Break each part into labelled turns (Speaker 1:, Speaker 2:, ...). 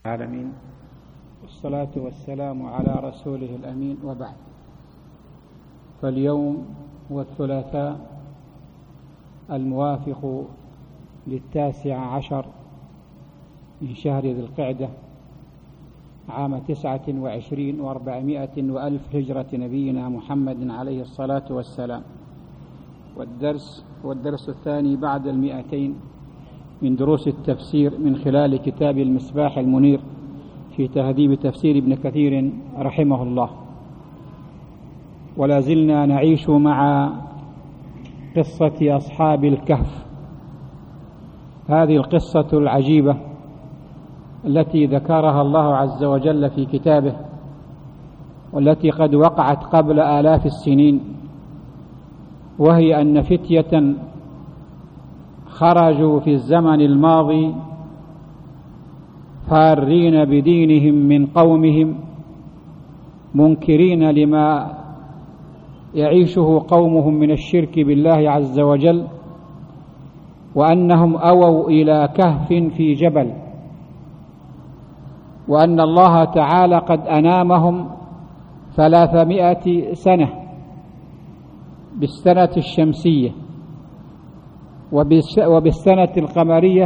Speaker 1: العالمين، والصلاة والسلام على رسوله الأمين، وبعد. فاليوم هو الثلاثاء الموافق 19 من شهر ذي القعدة عام 29 و400 وألف هجرة نبينا محمد عليه الصلاة والسلام. والدرس الثاني بعد 200 من دروس التفسير من خلال كتاب المصباح المنير في تهذيب تفسير ابن كثير رحمه الله. ولا زلنا نعيش مع قصة أصحاب الكهف، هذه القصة العجيبة التي ذكرها الله عز وجل في كتابه، والتي قد وقعت قبل آلاف السنين، وهي أن فتية خرجوا في الزمن الماضي فارين بدينهم من قومهم، منكرين لما يعيشه قومهم من الشرك بالله عز وجل، وأنهم أووا إلى كهف في جبل، وأن الله تعالى قد أنامهم 300 سنة بالسنة الشمسية، وبالسنة القمرية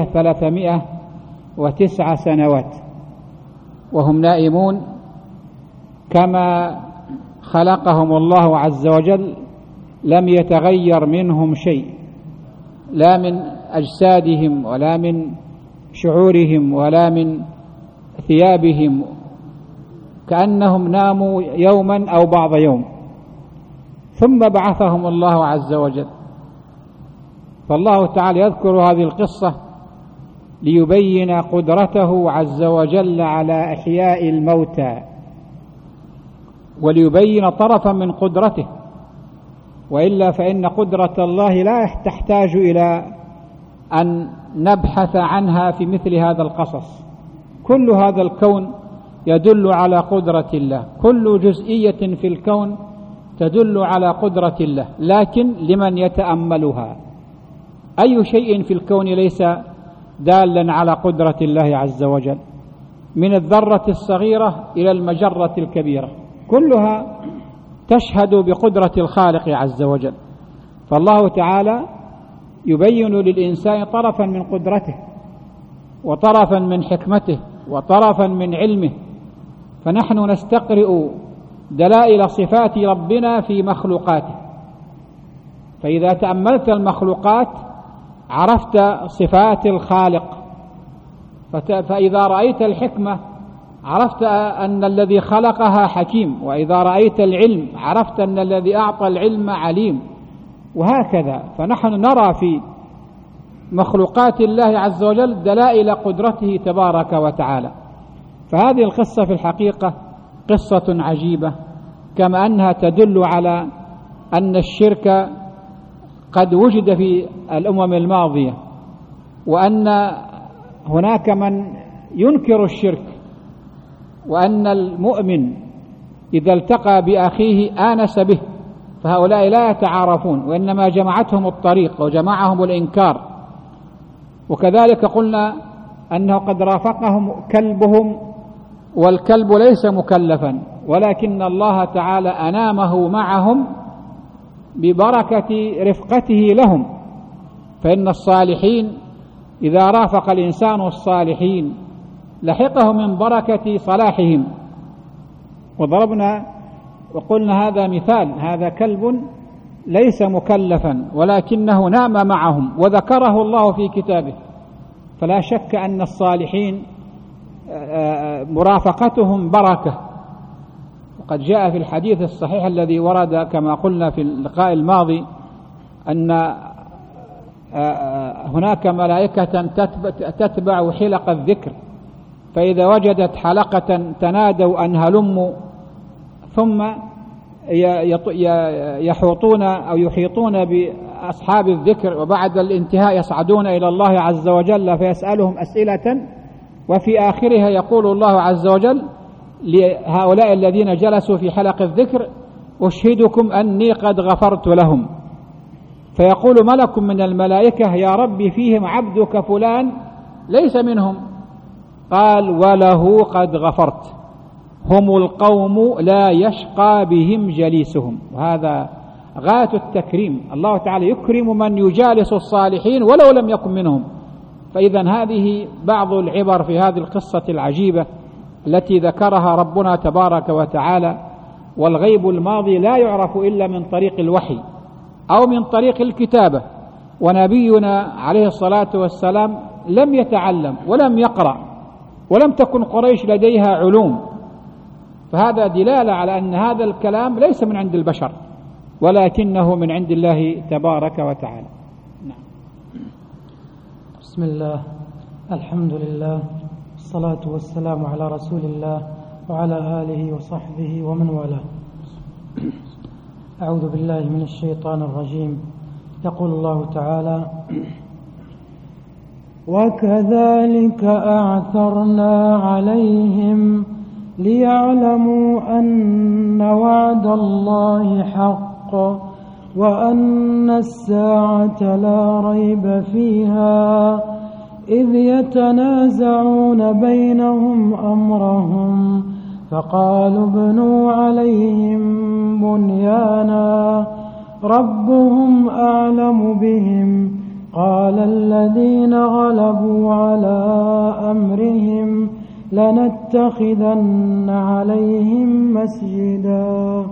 Speaker 1: 309 سنوات، وهم نائمون كما خلقهم الله عز وجل، لم يتغير منهم شيء، لا من أجسادهم ولا من شعورهم ولا من ثيابهم، كأنهم ناموا يوما أو بعض يوم، ثم بعثهم الله عز وجل. فالله تعالى يذكر هذه القصة ليبين قدرته عز وجل على إحياء الموتى، وليبين طرفا من قدرته، وإلا فإن قدرة الله لا تحتاج إلى أن نبحث عنها في مثل هذا القصص. كل هذا الكون يدل على قدرة الله، كل جزئية في الكون تدل على قدرة الله، لكن لمن يتأملها. أي شيء في الكون ليس دالا على قدرة الله عز وجل، من الذرة الصغيرة إلى المجرة الكبيرة، كلها تشهد بقدرة الخالق عز وجل. فالله تعالى يبين للإنسان طرفا من قدرته، وطرفا من حكمته، وطرفا من علمه. فنحن نستقرئ دلائل صفات ربنا في مخلوقاته، فإذا تأملت المخلوقات عرفت صفات الخالق، فإذا رأيت الحكمة عرفت أن الذي خلقها حكيم، وإذا رأيت العلم عرفت أن الذي أعطى العلم عليم، وهكذا. فنحن نرى في مخلوقات الله عز وجل دلائل قدرته تبارك وتعالى. فهذه القصة في الحقيقة قصة عجيبة، كما أنها تدل على أن الشرك قد وجد في الأمم الماضية، وأن هناك من ينكر الشرك، وأن المؤمن إذا التقى بأخيه آنس به، فهؤلاء لا يتعارفون، وإنما جمعتهم الطريق وجمعهم الإنكار. وكذلك قلنا أنه قد رافقهم كلبهم، والكلب ليس مكلفا، ولكن الله تعالى أنامه معهم ببركة رفقته لهم. فإن الصالحين إذا رافق الإنسان الصالحين لحقه من بركة صلاحهم. وضربنا وقلنا هذا مثال، هذا كلب ليس مكلفا ولكنه نام معهم، وذكره الله في كتابه. فلا شك أن الصالحين مرافقتهم بركة. وقد جاء في الحديث الصحيح الذي ورد كما قلنا في اللقاء الماضي أن هناك ملائكة تتبع حلق الذكر، فإذا وجدت حلقة تنادوا أن هلموا، ثم يحوطون أو يحيطون بأصحاب الذكر، وبعد الانتهاء يصعدون إلى الله عز وجل فيسألهم أسئلة، وفي آخرها يقول الله عز وجل لهؤلاء الذين جلسوا في حلق الذكر: أشهدكم أني قد غفرت لهم. فيقول ملك من الملائكة: يا رب فيهم عبدك فلان ليس منهم، قال وله قد غفرت، هم القوم لا يشقى بهم جليسهم. وهذا غاية التكريم، الله تعالى يكرم من يجالس الصالحين ولو لم يكن منهم. فإذا هذه بعض العبر في هذه القصة العجيبة التي ذكرها ربنا تبارك وتعالى. والغيب الماضي لا يعرف إلا من طريق الوحي أو من طريق الكتابة، ونبينا عليه الصلاة والسلام لم يتعلم ولم يقرأ، ولم تكن قريش لديها علوم، فهذا دلالة على أن هذا الكلام ليس من عند البشر ولكنه من عند الله تبارك وتعالى. نعم.
Speaker 2: بسم الله، الحمد لله، الصلاة والسلام على رسول الله وعلى آله وصحبه ومن والاه. أعوذ بالله من الشيطان الرجيم. يقول الله تعالى: وكذلك أعثرنا عليهم ليعلموا أن وعد الله حق وأن الساعة لا ريب فيها إذ يتنازعون بينهم أمرهم فقالوا ابنوا عليهم بنيانا ربهم أعلم بهم قال الذين غلبوا على أمرهم لنتخذن عليهم مسجدا.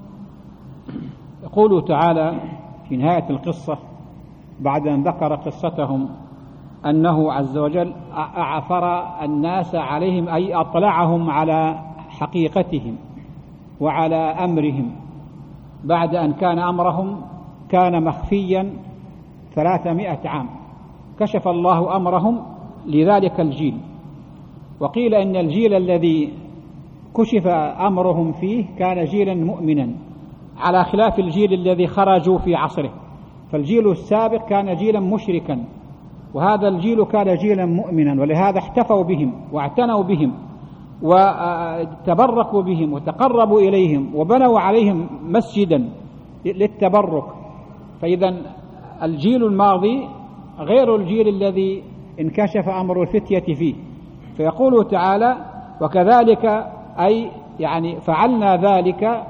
Speaker 1: يقول تعالى في نهاية القصة بعد أن ذكر قصتهم أنه عز وجل أعثر الناس عليهم، أي أطلعهم على حقيقتهم وعلى أمرهم بعد أن كان أمرهم كان مخفيا 300 عام، كشف الله أمرهم لذلك الجيل. وقيل إن الجيل الذي كشف أمرهم فيه كان جيلا مؤمنا على خلاف الجيل الذي خرجوا في عصره، فالجيل السابق كان جيلا مشركا وهذا الجيل كان جيلا مؤمنا، ولهذا احتفوا بهم واعتنوا بهم وتبركوا بهم وتقربوا إليهم وبنوا عليهم مسجدا للتبرك. فإذا الجيل الماضي غير الجيل الذي انكشف أمر الفتية فيه. فيقول تعالى: وكذلك أي يعني فعلنا ذلك،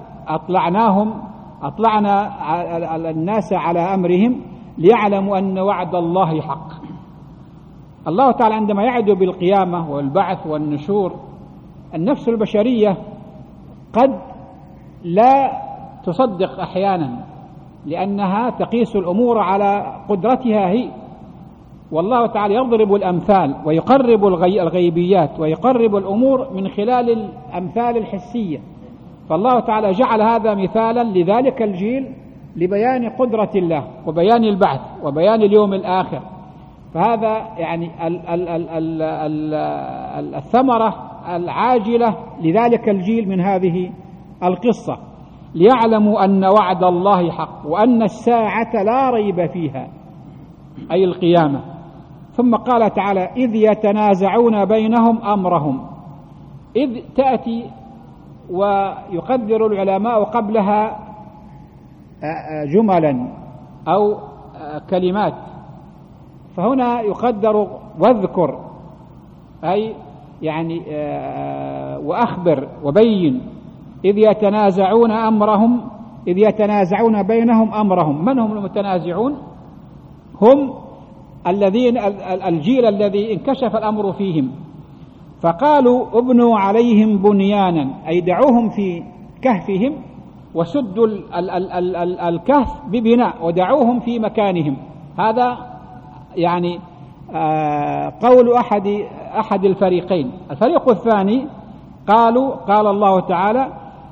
Speaker 1: أطلعنا الناس على أمرهم ليعلموا أن وعد الله حق. الله تعالى عندما يعد بالقيامة والبعث والنشور، النفس البشرية قد لا تصدق أحيانا لأنها تقيس الأمور على قدرتها هي، والله تعالى يضرب الأمثال ويقرب الغيبيات ويقرب الأمور من خلال الأمثال الحسية. فالله تعالى جعل هذا مثالا لذلك الجيل لبيان قدرة الله وبيان البعث وبيان اليوم الآخر. فهذا يعني الثمرة العاجلة لذلك الجيل من هذه القصة، ليعلموا أن وعد الله حق وأن الساعة لا ريب فيها، أي القيامة. ثم قال تعالى: إذ يتنازعون بينهم أمرهم. إذ تأتي ويقدر العلماء قبلها جملا أو كلمات، فهنا يقدر واذكر، أي يعني وأخبر وبين. إذ يتنازعون أمرهم، إذ يتنازعون بينهم أمرهم. من هم المتنازعون؟ هم الذين الجيل الذي انكشف الأمر فيهم. فقالوا ابنوا عليهم بنيانا، أي دعوهم في كهفهم وسدوا الكهف ببناء ودعوهم في مكانهم. هذا يعني قول أحد الفريقين. الفريق الثاني قال الله تعالى،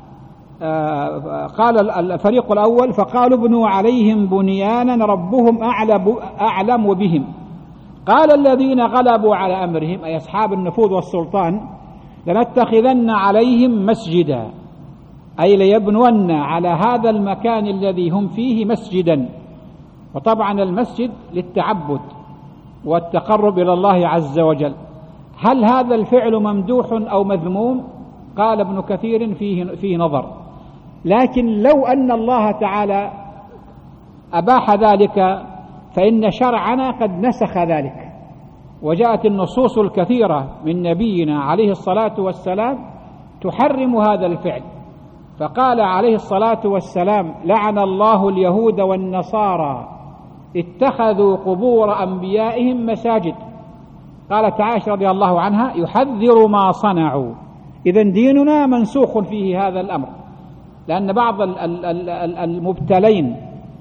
Speaker 1: قال الفريق الأول: فقالوا ابنوا عليهم بنيانا ربهم أعلم بهم. قال الذين غلبوا على أمرهم، أي أصحاب النفوذ والسلطان: لنتخذن عليهم مسجدا، أي ليبنون على هذا المكان الذي هم فيه مسجدا. وطبعا المسجد للتعبد والتقرب إلى الله عز وجل. هل هذا الفعل ممدوح أو مذموم؟ قال ابن كثير فيه نظر، لكن لو أن الله تعالى أباح ذلك فإن شرعنا قد نسخ ذلك، وجاءت النصوص الكثيرة من نبينا عليه الصلاة والسلام تحرم هذا الفعل. فقال عليه الصلاة والسلام: لعن الله اليهود والنصارى اتخذوا قبور أنبيائهم مساجد. قالت عائشة رضي الله عنها: يحذر ما صنعوا. إذن ديننا منسوخ فيه هذا الأمر، لأن بعض المبتلين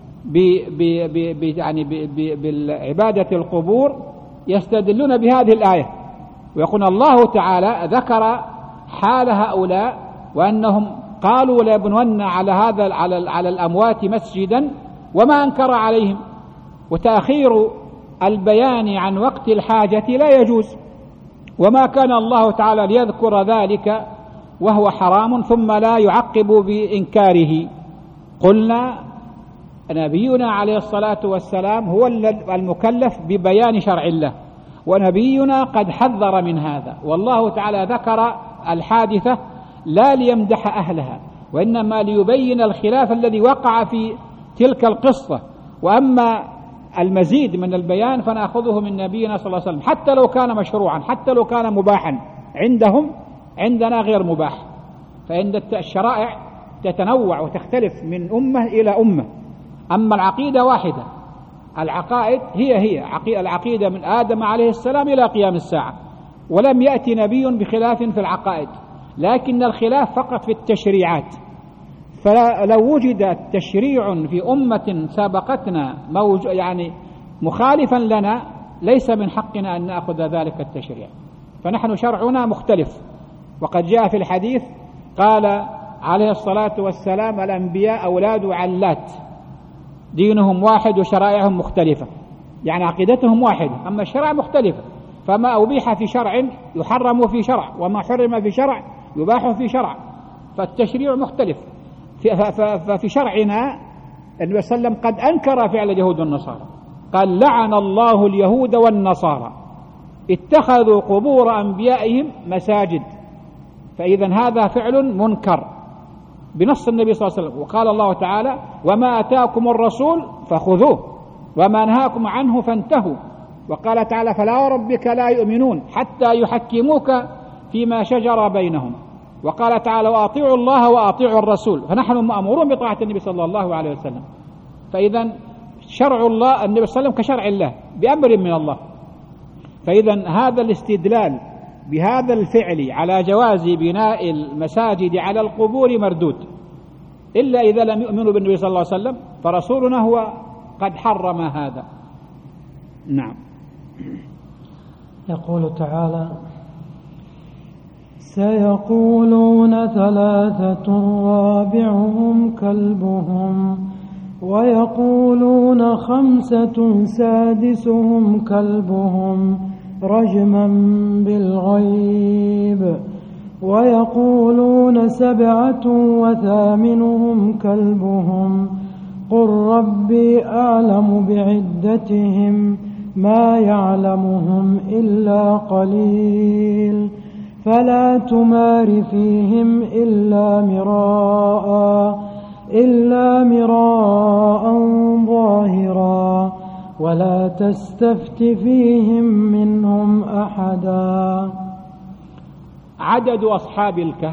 Speaker 1: بالعبادة القبور يستدلون بهذه الآية ويقول الله تعالى ذكر حال هؤلاء وأنهم قالوا ليبنون على الأموات مسجدا وما أنكر عليهم، وتأخير البيان عن وقت الحاجة لا يجوز، وما كان الله تعالى ليذكر ذلك وهو حرام ثم لا يعقب بإنكاره. قلنا نبينا عليه الصلاة والسلام هو المكلف ببيان شرع الله، ونبينا قد حذر من هذا، والله تعالى ذكر الحادثة لا ليمدح أهلها وإنما ليبين الخلاف الذي وقع في تلك القصة. وأما المزيد من البيان فنأخذه من نبينا صلى الله عليه وسلم، حتى لو كان مشروعا، حتى لو كان مباحا عندهم، عندنا غير مباح. فإن الشرائع تتنوع وتختلف من أمة إلى أمة، أما العقيدة واحدة. العقائد هي العقيدة من آدم عليه السلام إلى قيام الساعة، ولم يأتي نبي بخلاف في العقائد، لكن الخلاف فقط في التشريعات. فلو وجد تشريع في أمة سابقتنا مخالفا لنا، ليس من حقنا أن نأخذ ذلك التشريع، فنحن شرعنا مختلف. وقد جاء في الحديث قال عليه الصلاة والسلام: الأنبياء أولاد علات، دينهم واحد وشرائعهم مختلفة، يعني عقيدتهم واحدة أما الشرع مختلفة. فما أبيح في شرع يحرم في شرع، وما حرم في شرع يباح في شرع، فالتشريع مختلف. ففي شرعنا النبي صلى الله عليه وسلم قد أنكر فعل اليهود والنصارى، قال: لعن الله اليهود والنصارى اتخذوا قبور أنبيائهم مساجد. فإذا هذا فعل منكر بنص النبي صلى الله عليه وسلم. وقال الله تعالى: وما أتاكم الرسول فخذوه وما نهاكم عنه فانتهوا. وقال تعالى: فلا وربك لا يؤمنون حتى يحكموك فيما شجر بينهم. وقال تعالى: وأطيعوا الله وأطيعوا الرسول. فنحن مأمورون بطاعة النبي صلى الله عليه وسلم. فإذا شرع الله النبي صلى الله عليه وسلم كشرع الله بأمر من الله. فإذا هذا الاستدلال بهذا الفعل على جواز بناء المساجد على القبور مردود، إلا إذا لم يؤمنوا بالنبي صلى الله عليه وسلم، فرسولنا هو قد حرم هذا. نعم.
Speaker 2: يقول تعالى: سيقولون ثلاثة رابعهم كلبهم ويقولون خمسة سادسهم كلبهم رجما بالغيب ويقولون سبعة وثامنهم كلبهم قل ربي أعلم بعدتهم ما يعلمهم إلا قليل فلا تمار فيهم إلا مراء ظاهرا ولا تستفت فيهم منهم أحدا.
Speaker 1: عدد أصحاب الكهف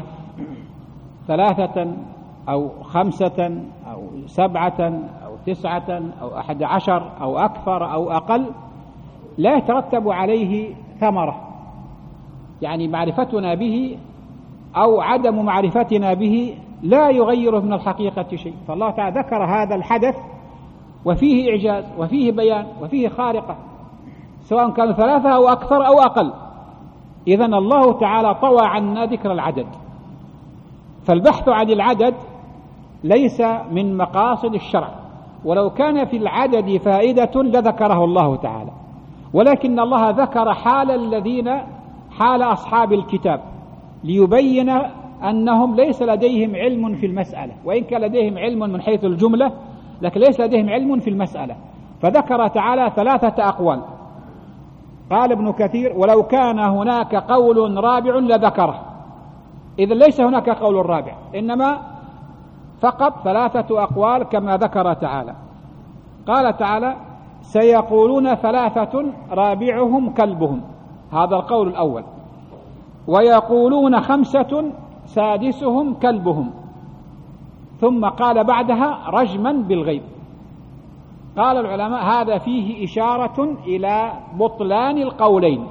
Speaker 1: 3 أو 5 أو 7 أو 9 أو 11 أو أكثر أو أقل لا يترتب عليه ثمرة، يعني معرفتنا به أو عدم معرفتنا به لا يغير من الحقيقة شيء. فالله تعالى ذكر هذا الحدث وفيه إعجاز وفيه بيان وفيه خارقة، سواء كانوا 3 أو أكثر أو أقل. إذن الله تعالى طوى عنا ذكر العدد، فالبحث عن العدد ليس من مقاصد الشرع، ولو كان في العدد فائدة لذكره الله تعالى، ولكن الله ذكر حال أصحاب الكتاب ليبين أنهم ليس لديهم علم في المسألة، وإن كان لديهم علم من حيث الجملة لكن ليس لديهم علم في المسألة. فذكر تعالى 3 أقوال. قال ابن كثير: ولو كان هناك قول رابع لذكره. إذا ليس هناك قول رابع، إنما فقط 3 أقوال كما ذكر تعالى. قال تعالى: سيقولون 3 رابعهم كلبهم، هذا القول الأول. ويقولون 5 سادسهم كلبهم، ثم قال بعدها رجما بالغيب. قال العلماء هذا فيه إشارة إلى بطلان القولين.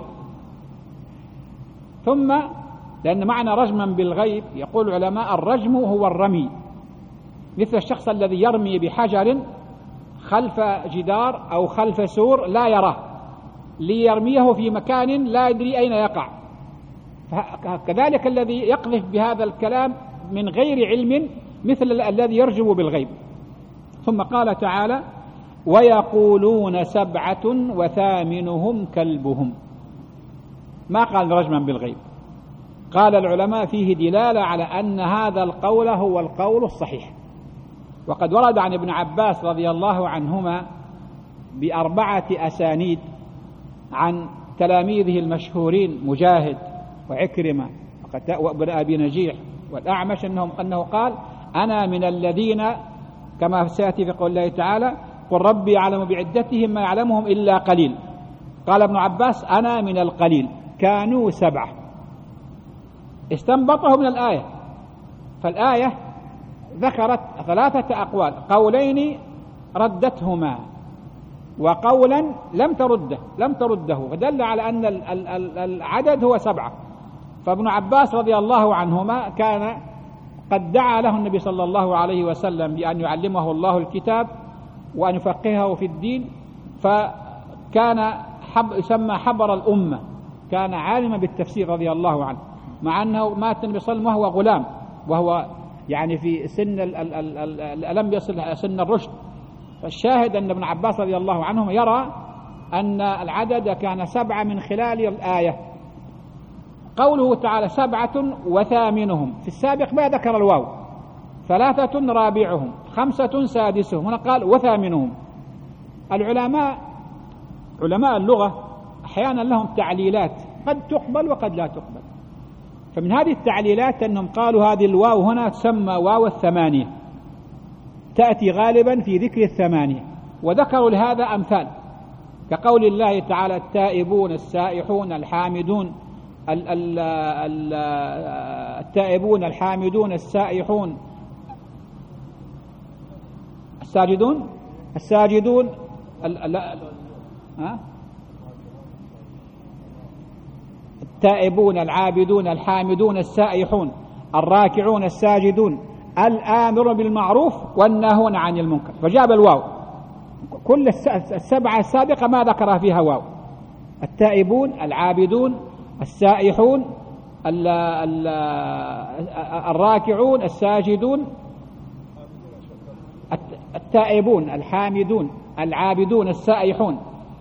Speaker 1: ثم لأن معنى رجما بالغيب يقول العلماء الرجم هو الرمي، مثل الشخص الذي يرمي بحجر خلف جدار أو خلف سور لا يراه ليرميه في مكان لا يدري أين يقع. كذلك الذي يقذف بهذا الكلام من غير علم مثل الذي يرجم بالغيب. ثم قال تعالى ويقولون 7 وثامنهم كلبهم، ما قال رجما بالغيب. قال العلماء فيه دلالة على أن هذا القول هو القول الصحيح. وقد ورد عن ابن عباس رضي الله عنهما ب4 أسانيد عن تلاميذه المشهورين مجاهد وعكرمة وابن أبي نجيح والأعمش أنه قال أنا من الذين كما سيأتي في قول الله تعالى قل ربي يعلم بعدتهم ما يعلمهم إلا قليل. قال ابن عباس أنا من القليل، كانوا 7. استنبطه من الآية، فالآية ذكرت 3 أقوال، قولين ردتهما وقولا لم ترده، فدل على أن العدد هو 7. فابن عباس رضي الله عنهما كان قد دعا له النبي صلى الله عليه وسلم بأن يعلمه الله الكتاب وأن يفقهه في الدين، فكان يسمى حبر الأمة، كان عالما بالتفسير رضي الله عنه، مع أنه مات النبي صلى الله عليه وسلم وهو غلام، وهو يعني في سن لم يصل سن الرشد. فالشاهد أن ابن عباس رضي الله عنه يرى أن العدد كان 7 من خلال الآية. قوله تعالى 7 وثامنهم، في السابق ما ذكر الواو، 3 رابعهم، 5 سادسهم، هنا قال وثامنهم. علماء اللغة أحيانا لهم تعليلات قد تقبل وقد لا تقبل. فمن هذه التعليلات أنهم قالوا هذه الواو هنا تسمى واو 8، تأتي غالبا في ذكر 8، وذكروا لهذا أمثال كقول الله تعالى التائبون السائحون الحامدون التائبون الحامدون السائحون الساجدون التائبون العابدون الحامدون السائحون الراكعون الساجدون الآمر بالمعروف والناهون عن المنكر، فجاب الواو. كل 7 السابقة ما ذكر فيها واو، التائبون العابدون السائحون الراكعون الساجدون التائبون الحامدون العابدون السائحون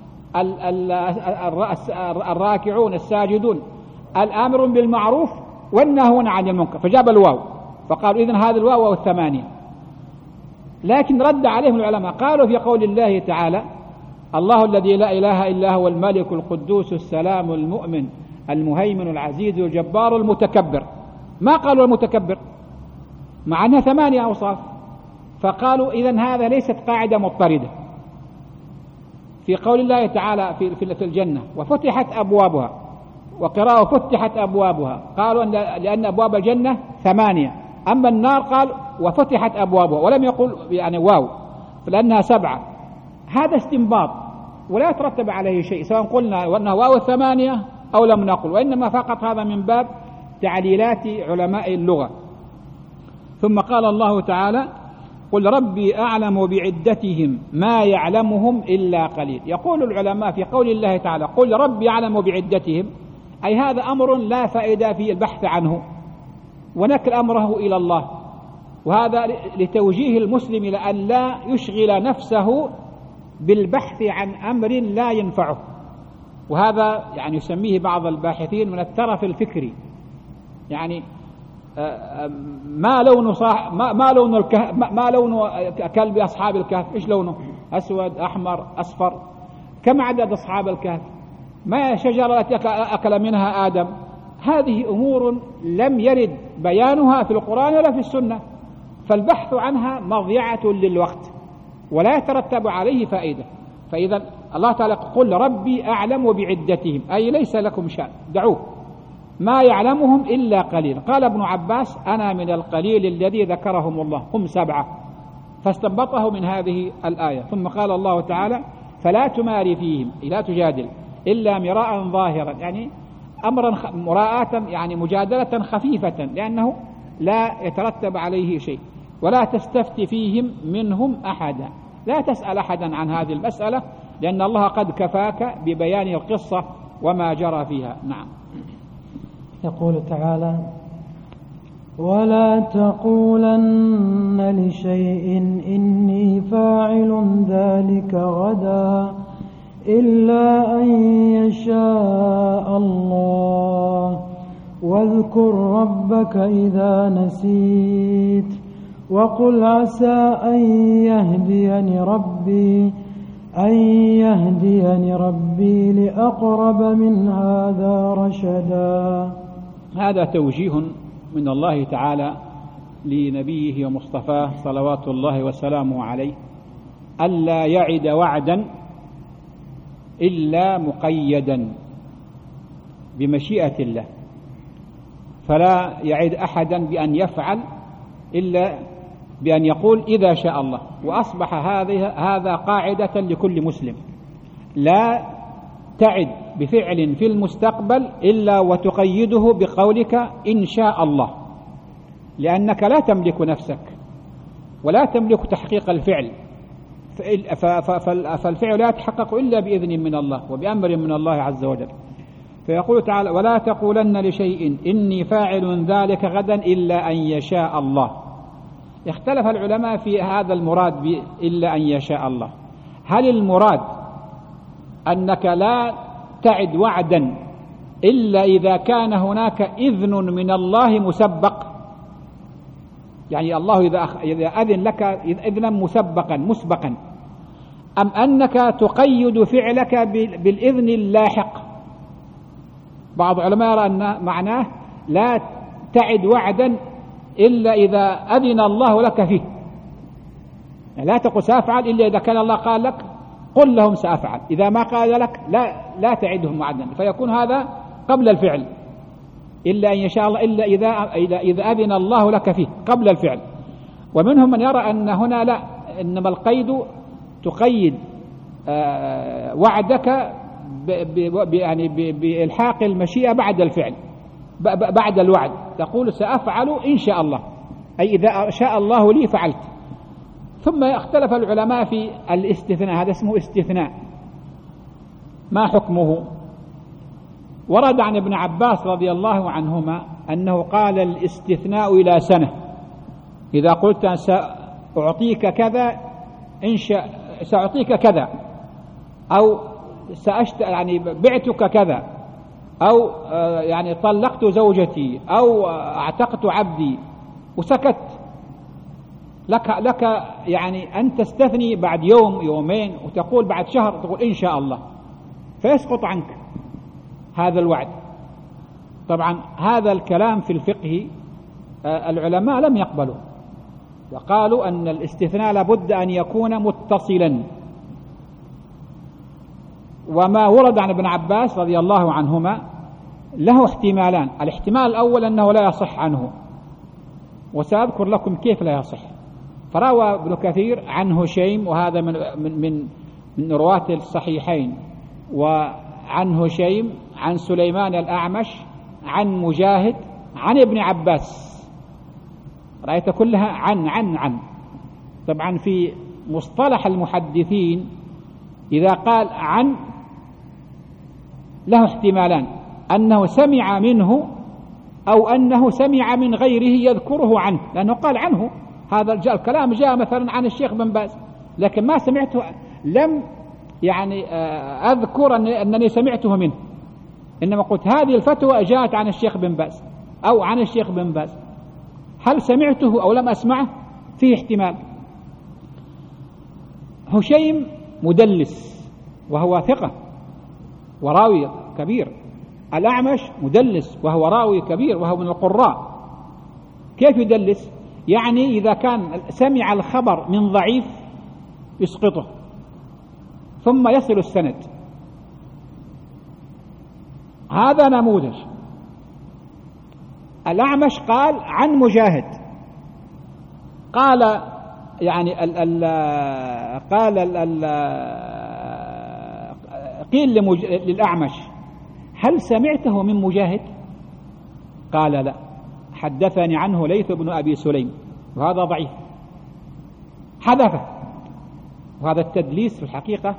Speaker 1: الراكعون الساجدون الآمر بالمعروف والناهون عن المنكر، فجاب الواو. فقالوا إذن هذا الواو 8. لكن رد عليهم العلماء قالوا في قول الله تعالى الله الذي لا إله إلا هو الملك القدوس السلام المؤمن المهيمن العزيز الجبار المتكبر، ما قالوا المتكبر مع أنها 8 أوصاف. فقالوا إذن هذا ليست قاعدة مضطردة. في قول الله تعالى في الجنة وفتحت أبوابها، وقراءة فتحت أبوابها، قالوا لأن أبواب الجنة 8، أما النار قال وفتحت أبوابها، ولم يقل يعني واو لأنها 7. هذا استنباط ولا يترتب عليه شيء سواء قلنا وأنها واو 8 أو لم نقل، وإنما فقط هذا من باب تعليلات علماء اللغة. ثم قال الله تعالى قل ربي أعلم بعدتهم ما يعلمهم إلا قليل. يقول العلماء في قول الله تعالى قل ربي أعلم بعدتهم، أي هذا أمر لا فائدة في البحث عنه ونكل أمره إلى الله، وهذا لتوجيه المسلم إلى أن لا يشغل نفسه بالبحث عن أمر لا ينفعه. وهذا يعني يسميه بعض الباحثين من الترف الفكري، يعني ما لون كلب أصحاب الكهف؟ إيش لونه؟ أسود أحمر أصفر؟ كم عدد أصحاب الكهف؟ ما شجرة التي أكل منها آدم؟ هذه أمور لم يرد بيانها في القرآن ولا في السنة، فالبحث عنها مضيعة للوقت ولا يترتب عليه فائدة. فإذا الله تعالى قل ربي أعلم بعدتهم، أي ليس لكم شأن، دعوه، ما يعلمهم إلا قليل. قال ابن عباس أنا من القليل الذي ذكرهم الله، هم 7، فاستنبطه من هذه الآية. ثم قال الله تعالى فلا تماري فيهم، لا تجادل إلا مراء ظاهرا، يعني أمرا مراءة، يعني مجادلة خفيفة لأنه لا يترتب عليه شيء، ولا تستفت فيهم منهم أحدا، لا تسأل أحدا عن هذه المسألة لأن الله قد كفاك ببيان القصة وما جرى فيها. نعم.
Speaker 2: يقول تعالى ولا تقولن لشيء إني فاعل ذلك غدا إلا أن يشاء الله واذكر ربك إذا نسيت وقل عسى أن يهديني ربي لأقرب من هذا رشدا.
Speaker 1: هذا توجيه من الله تعالى لنبيه ومصطفاه صلوات الله وسلامه عليه ألا يعد وعدا إلا مقيدا بمشيئة الله، فلا يعد أحدا بأن يفعل إلا بأن يقول إذا شاء الله. وأصبح هذا قاعدة لكل مسلم، لا تعد بفعل في المستقبل إلا وتقيده بقولك إن شاء الله، لأنك لا تملك نفسك ولا تملك تحقيق الفعل، فالفعل لا يتحقق إلا بإذن من الله وبأمر من الله عز وجل. فيقول تعالى ولا تقولن لشيء إني فاعل ذلك غدا إلا أن يشاء الله. اختلف العلماء في هذا المراد إلا أن يشاء الله، هل المراد أنك لا تعد وعدا إلا إذا كان هناك إذن من الله مسبق، يعني الله إذا أذن لك إذنا مسبقا، أم أنك تقيد فعلك بالإذن اللاحق؟ بعض العلماء يرى أن معناه لا تعد وعدا إلا إذا أذن الله لك فيه، يعني لا تقل سأفعل إلا إذا كان الله قال لك قل لهم سأفعل، إذا ما قال لك لا تعدهم وعدا، فيكون هذا قبل الفعل. إلا أن يشاء الله إلا إذا أذن الله لك فيه قبل الفعل. ومنهم من يرى أن هنا لا، إنما القيد تقيد وعدك يعني بإلحاق المشيئة بعد الفعل، بعد الوعد، تقول سأفعل إن شاء الله، أي إذا شاء الله لي فعلت. ثم اختلف العلماء في الاستثناء، هذا اسمه استثناء، ما حكمه؟ ورد عن ابن عباس رضي الله عنهما أنه قال الاستثناء إلى سنة، إذا قلت سأعطيك كذا سأعطيك كذا، أو يعني بعتك كذا، أو يعني طلقت زوجتي، أو اعتقت عبدي، وسكت، لك يعني أن تستثني بعد يوم يومين، وتقول بعد شهر تقول إن شاء الله، فيسقط عنك هذا الوعد. طبعا هذا الكلام في الفقه العلماء لم يقبلوا، وقالوا أن الاستثناء لابد أن يكون متصلا. وما ورد عن ابن عباس رضي الله عنهما له احتمالان، الاحتمال الأول أنه لا يصح عنه، وسأذكر لكم كيف لا يصح. فروى ابن كثير عن هشيم، وهذا من رواة الصحيحين، وعن هشيم عن سليمان الأعمش عن مجاهد عن ابن عباس، رأيت كلها عن. طبعا في مصطلح المحدثين إذا قال عن له احتمالان، أنه سمع منه أو أنه سمع من غيره يذكره عنه، لأنه قال عنه، هذا الكلام جاء مثلا عن الشيخ بن باز، لكن ما سمعته، لم يعني أذكر أنني سمعته منه، إنما قلت هذه الفتوى جاءت عن الشيخ بن باز أو عن الشيخ بن باز، هل سمعته أو لم أسمعه؟ فيه احتمال. هشيم مدلس وهو ثقة وراوي كبير، الأعمش مدلس وهو راوي كبير وهو من القراء. كيف يدلس؟ يعني إذا كان سمع الخبر من ضعيف يسقطه، ثم يصل السند. هذا نموذج. الأعمش قال عن مجاهد، قال يعني قيل للأعمش هل سمعته من مجاهد؟ قال لا، حدثني عنه ليث بن أبي سليم، وهذا ضعيف حذفه. وهذا التدليس في الحقيقة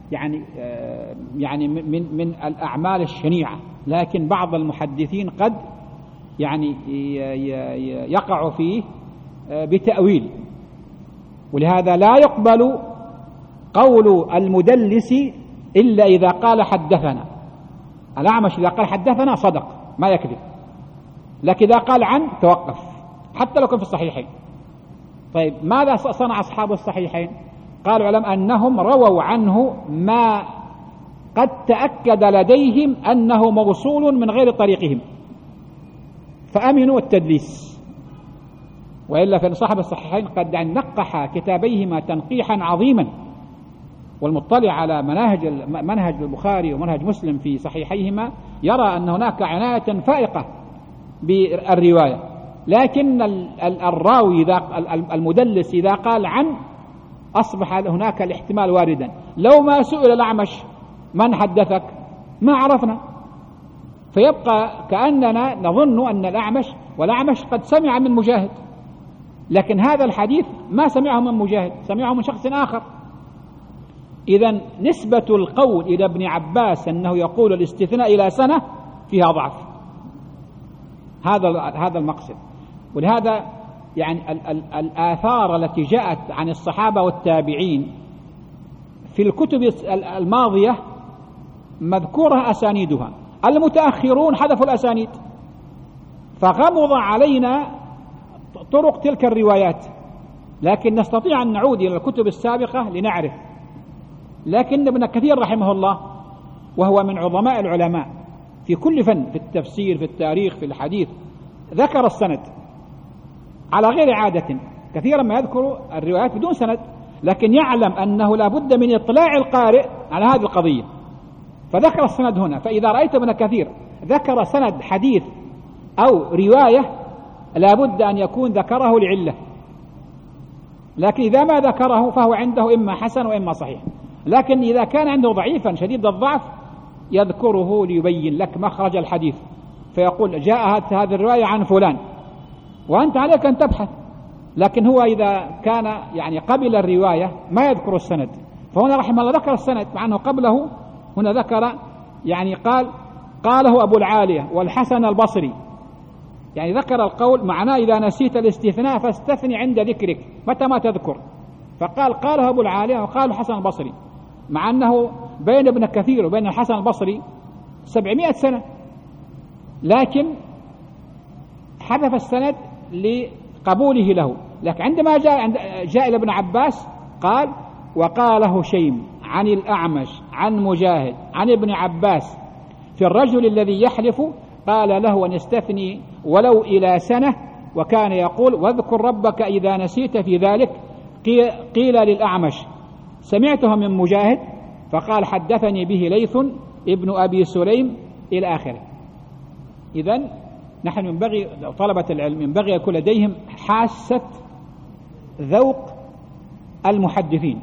Speaker 1: يعني من الأعمال الشنيعة، لكن بعض المحدثين قد يعني يقع فيه بتأويل، ولهذا لا يقبل قول المدلس إلا إذا قال حدثنا. الأعمش إذا قال حدثنا صدق ما يكذب، لكن إذا قال عن توقف حتى لو كان في الصحيحين. طيب ماذا صنع أصحاب الصحيحين؟ قالوا علم أنهم رووا عنه ما قد تأكد لديهم أنه موصول من غير طريقهم، فأمنوا التدليس. وإلا فإن صاحب الصحيحين قد نقح كتابيهما تنقيحا عظيما، والمطلع على منهج البخاري ومنهج مسلم في صحيحيهما يرى أن هناك عناية فائقة بالرواية، لكن الراوي المدلس إذا قال عن أصبح هناك الاحتمال واردا. لو ما سئل الأعمش من حدثك ما عرفنا، فيبقى كأننا نظن أن والأعمش قد سمع من مجاهد، لكن هذا الحديث ما سمعه من مجاهد، سمعه من شخص آخر. إذن نسبة القول إلى ابن عباس أنه يقول الاستثناء إلى سنة فيها ضعف، هذا المقصد. ولهذا يعني الآثار التي جاءت عن الصحابة والتابعين في الكتب الماضية مذكورة أسانيدها، المتأخرون حذفوا الأسانيد، فغمض علينا طرق تلك الروايات، لكن نستطيع أن نعود إلى الكتب السابقة لنعرف. لكن ابن كثير رحمه الله وهو من عظماء العلماء في كل فن، في التفسير، في التاريخ، في الحديث، ذكر السند على غير عادة. كثيرا ما يذكر الروايات بدون سند، لكن يعلم أنه لا بد من إطلاع القارئ على هذه القضية، فذكر السند هنا. فإذا رأيت ابن كثير ذكر سند حديث أو رواية لا بد أن يكون ذكره لعلة، لكن إذا ما ذكره فهو عنده إما حسن وإما صحيح. لكن إذا كان عنده ضعيفا شديد الضعف يذكره ليبين لك مخرج الحديث، فيقول جاءت هذه الرواية عن فلان، وأنت عليك أن تبحث. لكن هو إذا كان يعني قبل الرواية ما يذكر السند، فهنا رحمه الله ذكر السند مع أنه قبله هنا ذكر يعني قاله أبو العالية والحسن البصري، يعني ذكر القول معناه إذا نسيت الاستثناء فاستثني عند ذكرك متى ما تذكر، فقال قاله أبو العالية وقال الحسن البصري، مع أنه بين ابن كثير وبين الحسن البصري 700 سنة، لكن حذف السند لقبوله له. لكن عندما جاء إلى ابن عباس قال وقاله هشيم عن الأعمش عن مجاهد عن ابن عباس في الرجل الذي يحلف قال له أن يستثني ولو إلى سنة، وكان يقول واذكر ربك إذا نسيت في ذلك. قيل للأعمش سمعته من مجاهد، فقال حدثني به ليث ابن أبي سليم إلى آخره. إذن نحن ينبغي طلبة العلم ينبغي يكون لديهم حاسة ذوق المحدثين،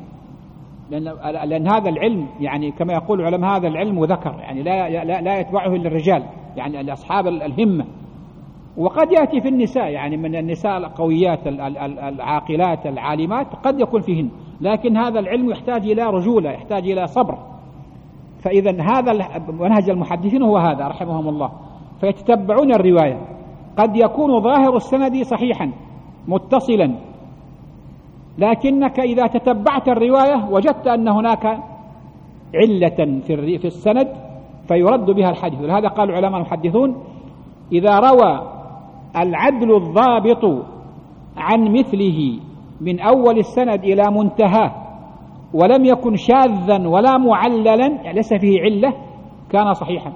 Speaker 1: لأن هذا العلم يعني كما يقول العلماء هذا العلم وذكر، يعني لا يتبعه إلا الرجال، يعني أصحاب الهمة. وقد يأتي في النساء، يعني من النساء القويات العاقلات العالمات قد يكون فيهن، لكن هذا العلم يحتاج إلى رجولة، يحتاج إلى صبر. فإذا هذا منهج المحدثين هو هذا رحمهم الله، فيتتبعون الرواية. قد يكون ظاهر السند صحيحا متصلا، لكنك إذا تتبعت الرواية وجدت أن هناك علة في السند فيرد بها الحديث. ولهذا قال العلماء المحدثون إذا روى العدل الضابط عن مثله من أول السند إلى منتهاه ولم يكن شاذا ولا معللا، يعني ليس فيه علة، كان صحيحا.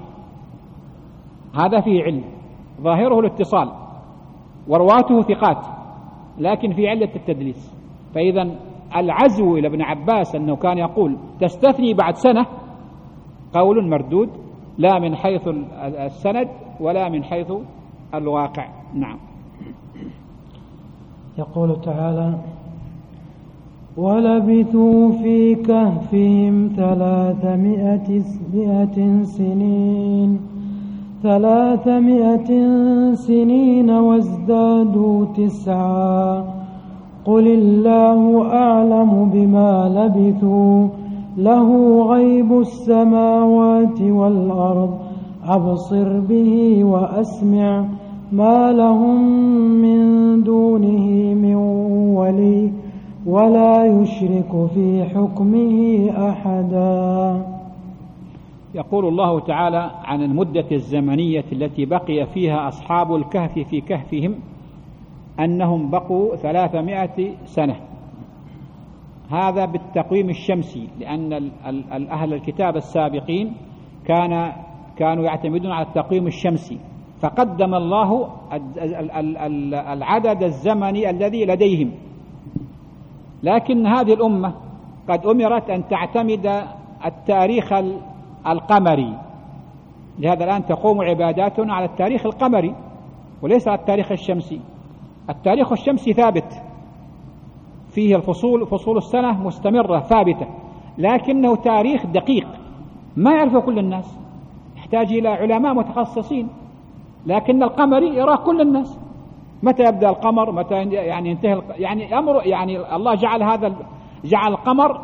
Speaker 1: هذا فيه علة ظاهره الاتصال ورواته ثقات، لكن في علة التدليس. فإذا العزو إلى ابن عباس أنه كان يقول تستثني بعد سنة قول مردود لا من حيث السند ولا من حيث الواقع. نعم.
Speaker 2: يقول تعالى ولبثوا في كهفهم 300 سنين وازدادوا 9 قل الله أعلم بما لبثوا له غيب السماوات والأرض أبصر به وأسمع ما لهم من دونه من ولي ولا يشرك في حكمه أحدا.
Speaker 1: يقول الله تعالى عن المدة الزمنية التي بقي فيها أصحاب الكهف في كهفهم أنهم بقوا 300 سنة. هذا بالتقويم الشمسي، لأن أهل الكتاب السابقين كانوا يعتمدون على التقويم الشمسي، فقدم الله العدد الزمني الذي لديهم. لكن هذه الأمة قد أمرت أن تعتمد التاريخ القمري، لهذا الآن تقوم عباداتنا على التاريخ القمري وليس على التاريخ الشمسي. التاريخ الشمسي ثابت فيه فصول السنة مستمرة ثابتة، لكنه تاريخ دقيق ما يعرفه كل الناس، يحتاج إلى علماء متخصصين. لكن القمري يراه كل الناس، متى يبدأ القمر، متى يعني ينتهي، يعني أمر، يعني الله جعل القمر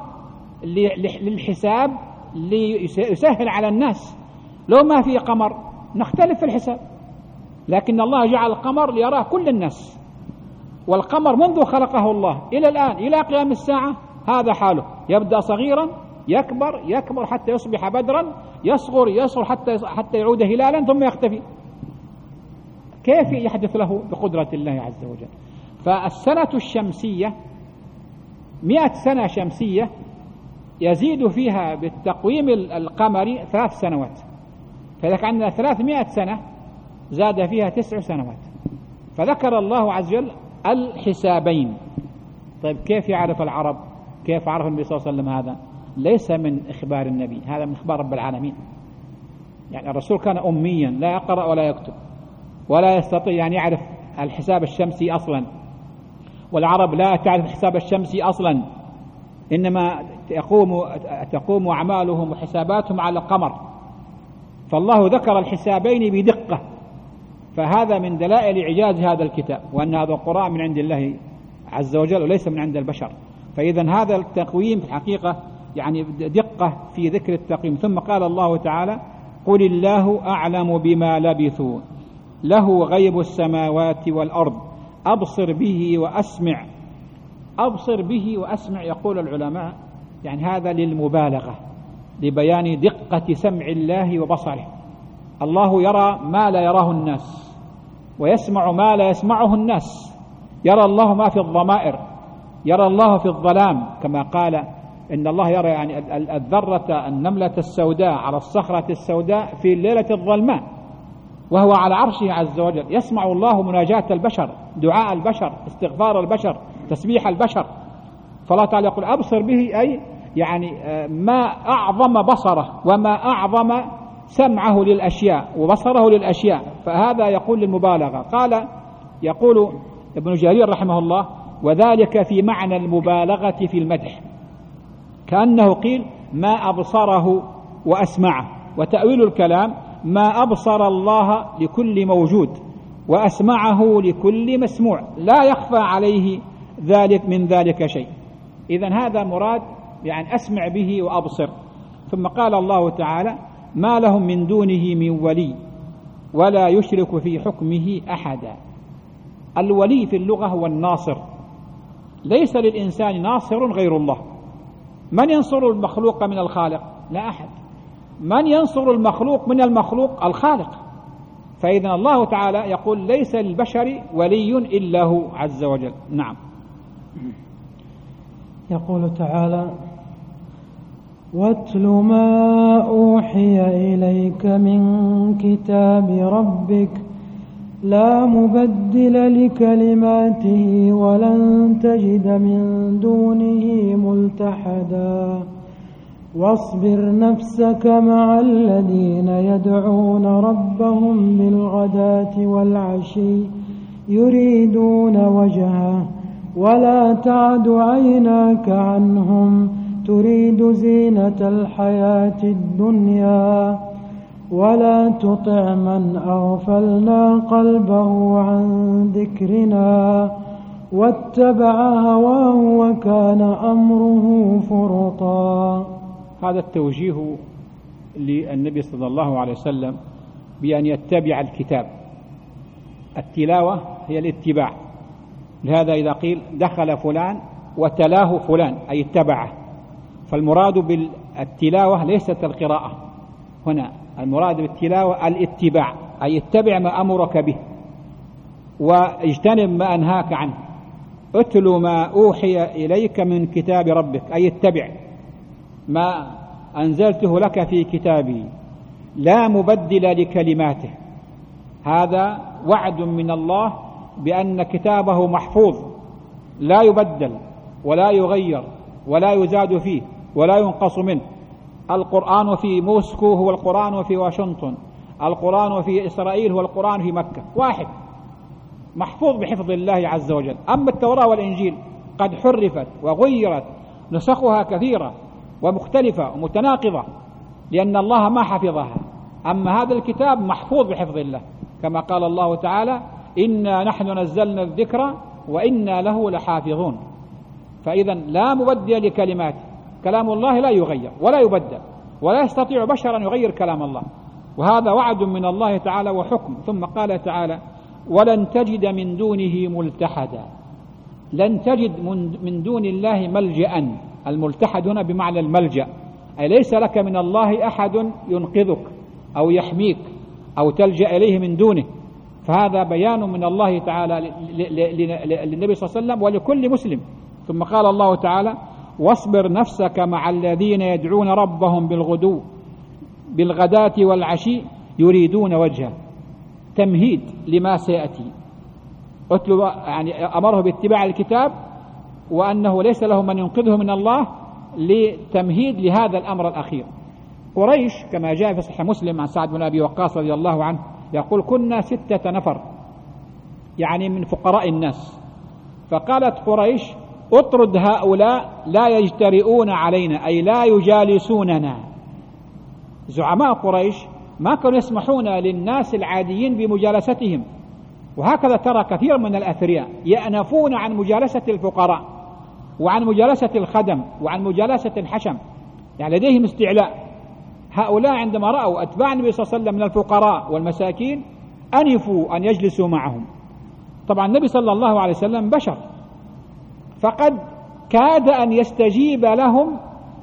Speaker 1: للحساب ليسهل على الناس. لو ما في قمر نختلف في الحساب، لكن الله جعل القمر ليراه كل الناس. والقمر منذ خلقه الله إلى الآن إلى قيام الساعة هذا حاله، يبدأ صغيرا يكبر حتى يصبح بدرا، يصغر حتى يعود هلالا ثم يختفي. كيف يحدث له بقدرة الله عز وجل؟ فالسنة الشمسية 100 سنة شمسية يزيد فيها بالتقويم القمري 3 سنوات، فإذا كان عندنا 300 سنة زاد فيها 9 سنوات. فذكر الله عز وجل الحسابين. طيب كيف يعرف العرب، كيف عرف النبي صلى الله عليه وسلم هذا؟ ليس من إخبار النبي، هذا من إخبار رب العالمين. يعني الرسول كان أميا لا يقرأ ولا يكتب ولا يستطيع أن يعرف الحساب الشمسي أصلا، والعرب لا تعرف الحساب الشمسي أصلا، إنما تقوم أعمالهم وحساباتهم على القمر. فالله ذكر الحسابين بدقة، فهذا من دلائل إعجاز هذا الكتاب، وأن هذا القرآن من عند الله عز وجل وليس من عند البشر. فإذا هذا التقويم في الحقيقة يعني دقة في ذكر التقويم. ثم قال الله تعالى قل الله أعلم بما لبثوا له غيب السماوات والأرض أبصر به وأسمع. أبصر به وأسمع يقول العلماء يعني هذا للمبالغة، لبيان دقة سمع الله وبصره. الله يرى ما لا يراه الناس ويسمع ما لا يسمعه الناس. يرى الله ما في الضمائر، يرى الله في الظلام، كما قال إن الله يرى يعني الذرة النملة السوداء على الصخرة السوداء في الليلة الظلماء وهو على عرشه عز وجل. يسمع الله مناجاة البشر، دعاء البشر، استغفار البشر، تسبيح البشر. فالله تعالى يقول أبصر به، أي يعني ما أعظم بصره وما أعظم سمعه للأشياء وبصره للأشياء. فهذا يقول للمبالغة. يقول ابن جرير رحمه الله وذلك في معنى المبالغة في المدح، كأنه قيل ما أبصره وأسمعه. وتأويل الكلام ما أبصر الله لكل موجود وأسمعه لكل مسموع لا يخفى عليه ذلك من ذلك شيء. إذن هذا مراد، يعني أسمع به وأبصر. ثم قال الله تعالى ما لهم من دونه من ولي ولا يشرك في حكمه أحدا. الولي في اللغة هو الناصر، ليس للإنسان ناصر غير الله. من ينصر المخلوق من الخالق؟ لا أحد. من ينصر المخلوق من المخلوق؟ الخالق. فإذن الله تعالى يقول ليس للبشر ولي إلا هو عز وجل. نعم.
Speaker 2: يقول تعالى واتل ما أوحي إليك من كتاب ربك لا مبدل لكلماته ولن تجد من دونه ملتحدا واصبر نفسك مع الذين يدعون ربهم بالغداة والعشي يريدون وجهه ولا تعد عيناك عنهم تريد زينة الحياة الدنيا ولا تطع من أغفلنا قلبه عن ذكرنا واتبع هواه وكان أمره فرطا.
Speaker 1: هذا التوجيه للنبي صلى الله عليه وسلم بأن يتبع الكتاب. التلاوة هي الاتباع، لهذا إذا قيل دخل فلان وتلاه فلان أي اتبعه، فالمراد بالتلاوة ليست القراءة، هنا المراد بالتلاوة الاتباع، أي اتبع ما أمرك به واجتنب ما أنهاك عنه. اتل ما أوحي إليك من كتاب ربك، أي اتبع ما أنزلته لك في كتابي لا مبدل لكلماته. هذا وعد من الله بأن كتابه محفوظ لا يبدل ولا يغير ولا يزاد فيه ولا ينقص منه. القرآن في موسكو هو القرآن في واشنطن، القرآن في إسرائيل هو القرآن في مكة، واحد محفوظ بحفظ الله عز وجل. أما التوراة والإنجيل قد حرفت وغيرت، نسخها كثيرة ومختلفة ومتناقضة لأن الله ما حفظها. أما هذا الكتاب محفوظ بحفظ الله، كما قال الله تعالى إنا نحن نزلنا الذكر وإنا له لحافظون. فإذا لا مبدل لكلماته، كلام الله لا يغير ولا يبدل، ولا يستطيع بشر أن يغير كلام الله، وهذا وعد من الله تعالى وحكم. ثم قال تعالى ولن تجد من دونه ملتحدا. لن تجد من دون الله ملجأ، الملتحد هنا بمعنى الملجأ، أي ليس لك من الله أحد ينقذك أو يحميك أو تلجأ إليه من دونه. فهذا بيان من الله تعالى للنبي صلى الله عليه وسلم ولكل مسلم. ثم قال الله تعالى واصبر نفسك مع الذين يدعون ربهم بالغداة والعشي يريدون وجهه، تمهيد لما سيأتي. يعني أمره باتباع الكتاب وأنه ليس له من ينقذه من الله، لتمهيد لهذا الأمر الأخير. قريش كما جاء في صحيح مسلم عن سعد بن أبي وقاص رضي الله عنه يقول كنا 6 نفر يعني من فقراء الناس، فقالت قريش اطرد هؤلاء لا يجترئون علينا، أي لا يجالسوننا. زعماء قريش ما كانوا يسمحون للناس العاديين بمجالستهم، وهكذا ترى كثير من الأثرياء يأنفون عن مجالسة الفقراء وعن مجالسة الخدم وعن مجالسة الحشم، يعني لديهم استعلاء. هؤلاء عندما رأوا أتباع النبي صلى الله عليه وسلم من الفقراء والمساكين أنفوا أن يجلسوا معهم. طبعا النبي صلى الله عليه وسلم بشر، فقد كاد أن يستجيب لهم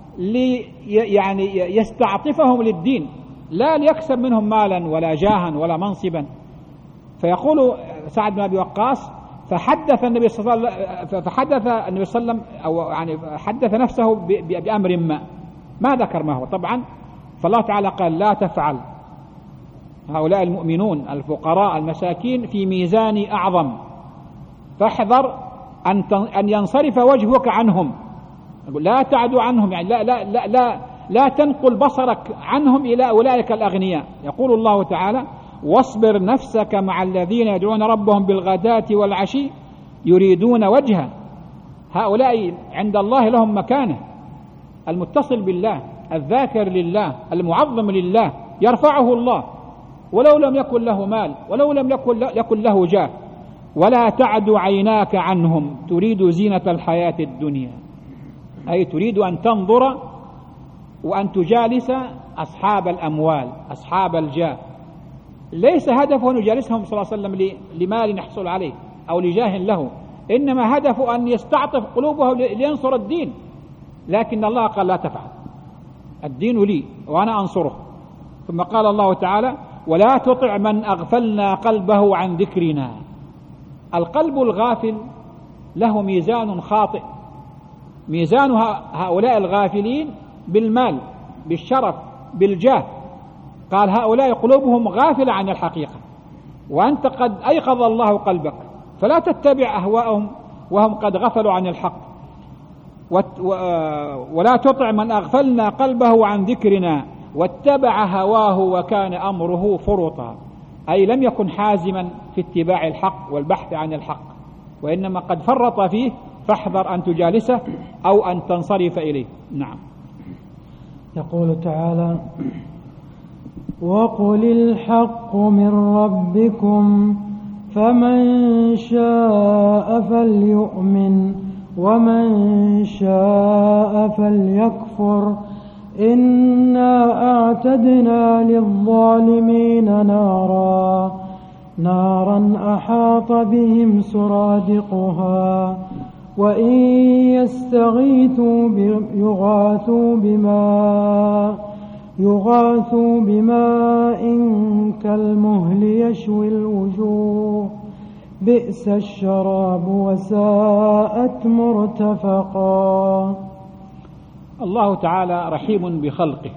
Speaker 1: يعني يستعطفهم للدين، لا ليكسب منهم مالا ولا جاها ولا منصبا. فيقول سعد بن أبي وقاص فحدث النبي صلى الله عليه وسلم أو يعني حدث نفسه بأمر ما ذكر ما هو طبعا. فالله تعالى قال لا تفعل، هؤلاء المؤمنون الفقراء المساكين في ميزان أعظم، فاحذر أن ينصرف وجهك عنهم، لا تعد عنهم، يعني لا تنقل بصرك عنهم إلى أولئك الأغنياء. يقول الله تعالى واصبر نفسك مع الذين يدعون ربهم بالغداة والعشي يريدون وجهه. هؤلاء عند الله لهم مكانة، المتصل بالله الذاكر لله المعظم لله يرفعه الله ولو لم يكن له مال ولو لم يكن له جاه. ولا تعد عيناك عنهم تريد زينة الحياة الدنيا، أي تريد أن تنظر وأن تجالس أصحاب الأموال أصحاب الجاه. ليس هدفه أن يجالسهم صلى الله عليه وسلم لمال يحصل عليه أو لجاه له، إنما هدفه أن يستعطف قلوبهم لينصر الدين. لكن الله قال لا تفعل، الدين لي وأنا أنصره. ثم قال الله تعالى ولا تطع من أغفلنا قلبه عن ذكرنا. القلب الغافل له ميزان خاطئ، ميزان هؤلاء الغافلين بالمال بالشرف بالجاه. قال هؤلاء قلوبهم غافلة عن الحقيقة، وأنت قد أيقظ الله قلبك، فلا تتبع أهواءهم وهم قد غفلوا عن الحق، ولا تطع من أغفلنا قلبه عن ذكرنا واتبع هواه وكان أمره فرطا، أي لم يكن حازما في اتباع الحق والبحث عن الحق، وإنما قد فرط فيه، فاحذر أن تجالسه أو أن تنصرف إليه. نعم.
Speaker 2: يقول تعالى: وقل الحق من ربكم فمن شاء فليؤمن ومن شاء فليكفر إنا أعتدنا للظالمين نارا أحاط بهم سرادقها وإن يستغيثوا يغاثوا بماء كالمهل يشوي الوجوه بئس الشراب وساءت مرتفقا.
Speaker 1: الله تعالى رحيم بخلقه،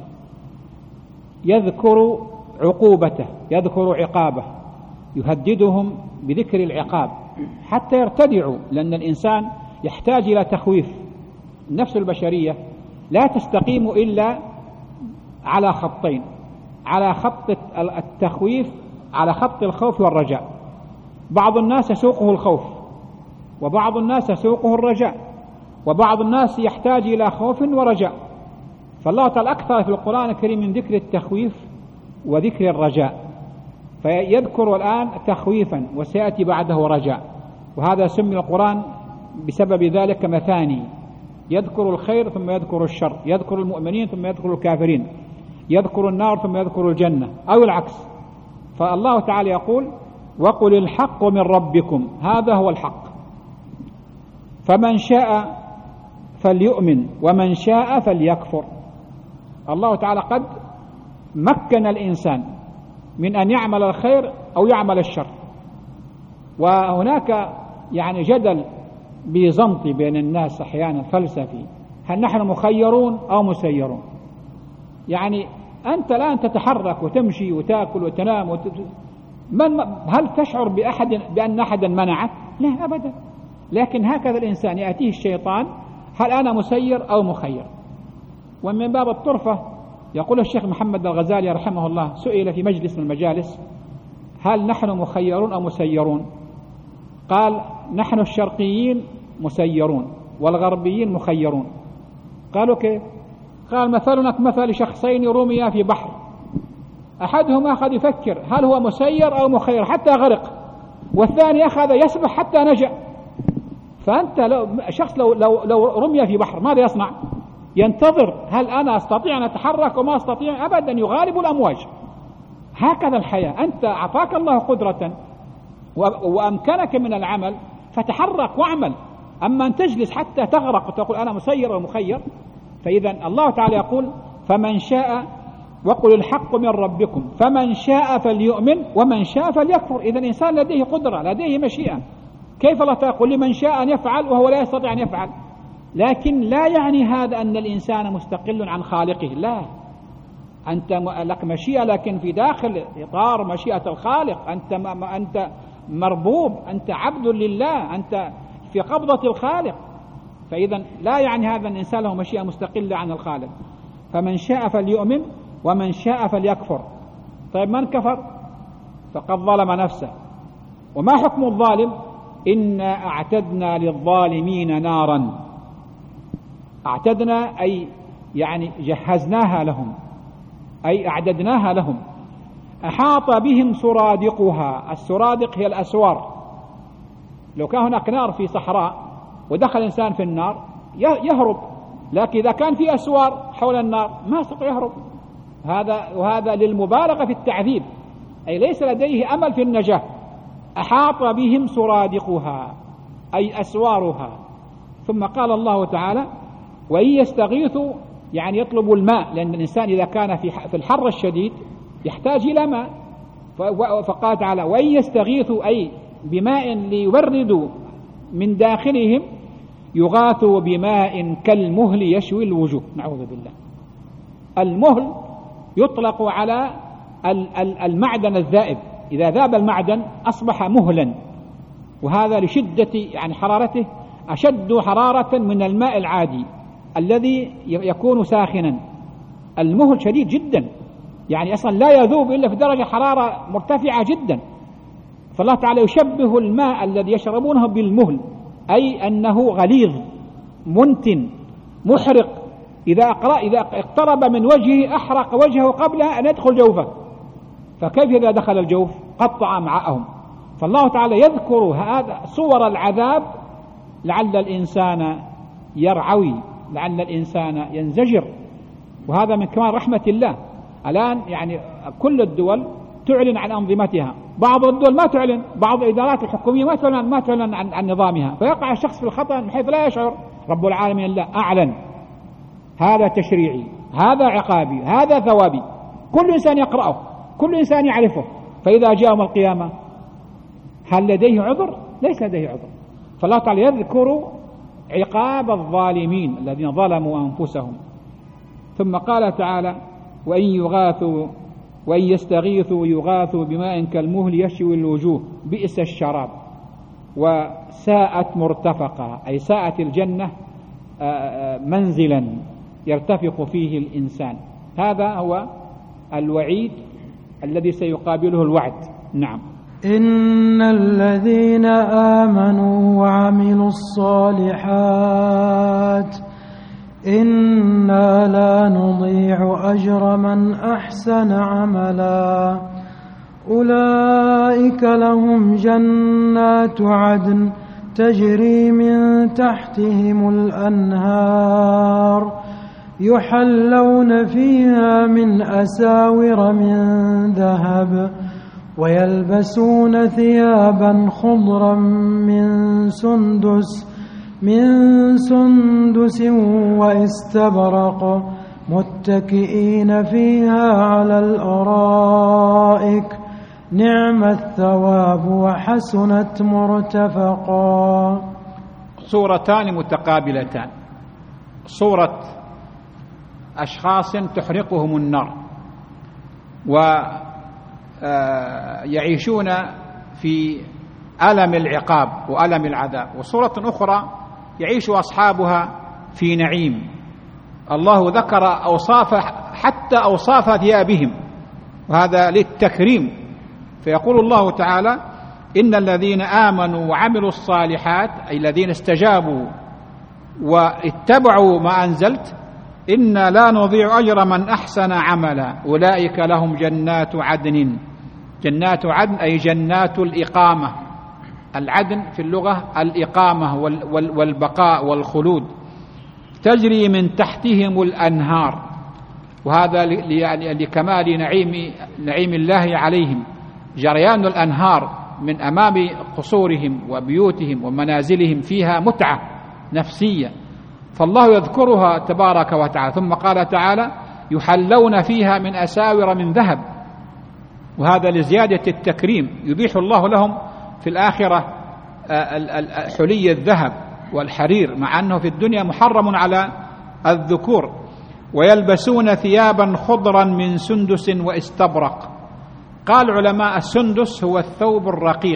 Speaker 1: يذكر عقوبته، يذكر عقابه، يهددهم بذكر العقاب حتى يرتدعوا، لأن الإنسان يحتاج إلى تخويف. النفس البشرية لا تستقيم إلا على خطين: على خط التخويف، على خط الخوف والرجاء. بعض الناس يسوقه الخوف، وبعض الناس يسوقه الرجاء، وبعض الناس يحتاج إلى خوف ورجاء. فالله تعالى أكثر في القرآن الكريم من ذكر التخويف وذكر الرجاء، فيذكر الآن تخويفا وسيأتي بعده رجاء، وهذا سمي القرآن بسبب ذلك مثاني، يذكر الخير ثم يذكر الشر، يذكر المؤمنين ثم يذكر الكافرين، يذكر النار ثم يذكر الجنة، أو العكس. فالله تعالى يقول: وقل الحق من ربكم، هذا هو الحق، فمن شاء فليؤمن ومن شاء فليكفر. الله تعالى قد مكن الإنسان من أن يعمل الخير أو يعمل الشر، وهناك جدل بزنطي بين الناس أحيانا فلسفي: هل نحن مخيرون أو مسيرون؟ أنت الآن تتحرك وتمشي وتأكل وتنام هل تشعر بأن أحدا منعك؟ لا أبدا. لكن هكذا الإنسان يأتيه الشيطان: هل أنا مسير أو مخير؟ ومن باب الطرفة يقول الشيخ محمد الغزالي رحمه الله، سئل في مجلس من المجالس: هل نحن مخيرون أو مسيرون؟ قال: نحن الشرقيين مسيرون والغربيين مخيرون. قالوا: كيف؟ قال: مثلنا كمثل شخصين رميا في بحر، أحدهما أخذ يفكر هل هو مسير أو مخير حتى غرق، والثاني أخذ يسبح حتى نجا. فأنت شخص لو رمي في بحر ماذا يصنع؟ ينتظر: هل أنا أستطيع أن أتحرك وما أستطيع؟ أبدا، يغالب الأمواج. هكذا الحياة، أنت أعطاك الله قدرة وأمكنك من العمل، فتحرك واعمل. أما أن تجلس حتى تغرق وتقول أنا مسير ومخير، فإذا الله تعالى يقول: فمن شاء، وقل الحق من ربكم فمن شاء فليؤمن ومن شاء فليكفر. إذا الإنسان لديه قدرة، لديه مشيئة. كيف الله تقول لمن شاء أن يفعل وهو لا يستطيع أن يفعل؟ لكن لا يعني هذا أن الإنسان مستقل عن خالقه، لا، أنت لك مشيئة لكن في داخل إطار مشيئة الخالق. أنت مربوب، أنت عبد لله، أنت في قبضة الخالق. فإذا لا يعني هذا أن الإنسان له مشيئة مستقلة عن الخالق. فمن شاء فليؤمن ومن شاء فليكفر. طيب من كفر فقد ظلم نفسه. وما حكم الظالم؟ إنا أعتدنا للظالمين نارا. أعتدنا أي جهزناها لهم، أي أعددناها لهم. أحاط بهم سرادقها. السرادق هي الأسوار. لو كان هناك نار في صحراء ودخل إنسان في النار يهرب، لكن إذا كان في أسوار حول النار ما يستطيع يهرب. وهذا للمبالغة في التعذيب، أي ليس لديه أمل في النجاة. أحاط بهم سرادقها أي أسوارها. ثم قال الله تعالى: وإن يستغيثوا، يطلبوا الماء، لأن الإنسان إذا كان في الحر الشديد يحتاج إلى ماء. فقال تعالى: وإن يستغيثوا أي بماء ليبردوا من داخلهم، يغاثوا بماء كالمهل يشوي الوجوه. نعوذ بالله. المهل يطلق على المعدن الذائب، إذا ذاب المعدن أصبح مهلا، وهذا لشدة يعني حرارته أشد حرارة من الماء العادي الذي يكون ساخنا. المهل شديد جدا، يعني أصلا لا يذوب إلا في درجة حرارة مرتفعة جدا. فالله تعالى يشبه الماء الذي يشربونه بالمهل، أي أنه غليظ منتن محرق، إذا اقترب من وجهه أحرق وجهه قبل أن يدخل جوفه، فكيف إذا دخل الجوف قطع أمعاءهم. فالله تعالى يذكر هذا صور العذاب لعل الإنسان يرعوي، لعل الإنسان ينزجر. وهذا من كمال رحمة الله. الآن يعني كل الدول تعلن عن أنظمتها، بعض الدول ما تعلن، بعض الإدارات الحكومية ما تعلن عن نظامها، فيقع الشخص في الخطأ من حيث لا يشعر. رب العالمين الله أعلن، هذا تشريعي، هذا عقابي، هذا ثوابي، كل إنسان يقرأه، كل إنسان يعرفه. فإذا جاء يوم القيامة هل لديه عذر؟ ليس لديه عذر. فالله تعالى يذكر عقاب الظالمين الذين ظلموا أنفسهم. ثم قال تعالى: وإن يستغيثوا يغاثوا بماء كالمهل يشوي الوجوه بئس الشراب وساءت مرتفقا، أي ساءت الجنة منزلا يرتفق فيه الإنسان. هذا هو الوعيد الذي سيقابله الوعد. نعم.
Speaker 2: إن الذين آمنوا وعملوا الصالحات إنا لا نضيع أجر من أحسن عملا أولئك لهم جنات عدن تجري من تحتهم الأنهار يحلون فيها من أساور من ذهب ويلبسون ثيابا خضرا من سندس واستبرق متكئين فيها على الأرائك نعم الثواب وحسنت مرتفقا.
Speaker 1: صورتان متقابلتان، صورة أشخاص تحرقهم النار ويعيشون في ألم العقاب وألم العذاب، وصورة أخرى يعيش أصحابها في نعيم. الله ذكر أوصاف حتى أوصاف ثيابهم، وهذا للتكريم. فيقول الله تعالى: إن الذين آمنوا وعملوا الصالحات، أي الذين استجابوا واتبعوا ما أنزلت، إنا لا نضيع أجر من أحسن عملا أولئك لهم جنات عدن. جنات عدن أي جنات الإقامة. العدن في اللغة الإقامة والبقاء والخلود. تجري من تحتهم الأنهار، وهذا لكمال نعيم الله عليهم. جريان الأنهار من أمام قصورهم وبيوتهم ومنازلهم فيها متعة نفسية، فالله يذكرها تبارك وتعالى. ثم قال تعالى: يحلون فيها من أساور من ذهب، وهذا لزيادة التكريم. يبيح الله لهم في الآخرة حلي الذهب والحرير، مع أنه في الدنيا محرم على الذكور. ويلبسون ثيابا خضرا من سندس واستبرق. قال العلماء: السندس هو الثوب الرقيق،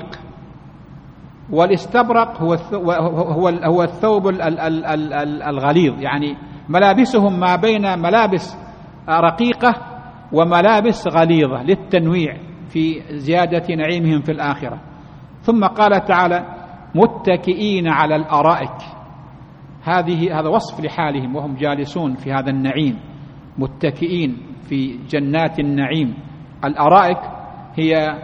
Speaker 1: والاستبرق هو الثوب الغليظ. يعني ملابسهم ما بين ملابس رقيقة وملابس غليظة للتنويع في زيادة نعيمهم في الآخرة. ثم قال تعالى: متكئين على الأرائك. هذا وصف لحالهم وهم جالسون في هذا النعيم، متكئين في جنات النعيم. الأرائك هي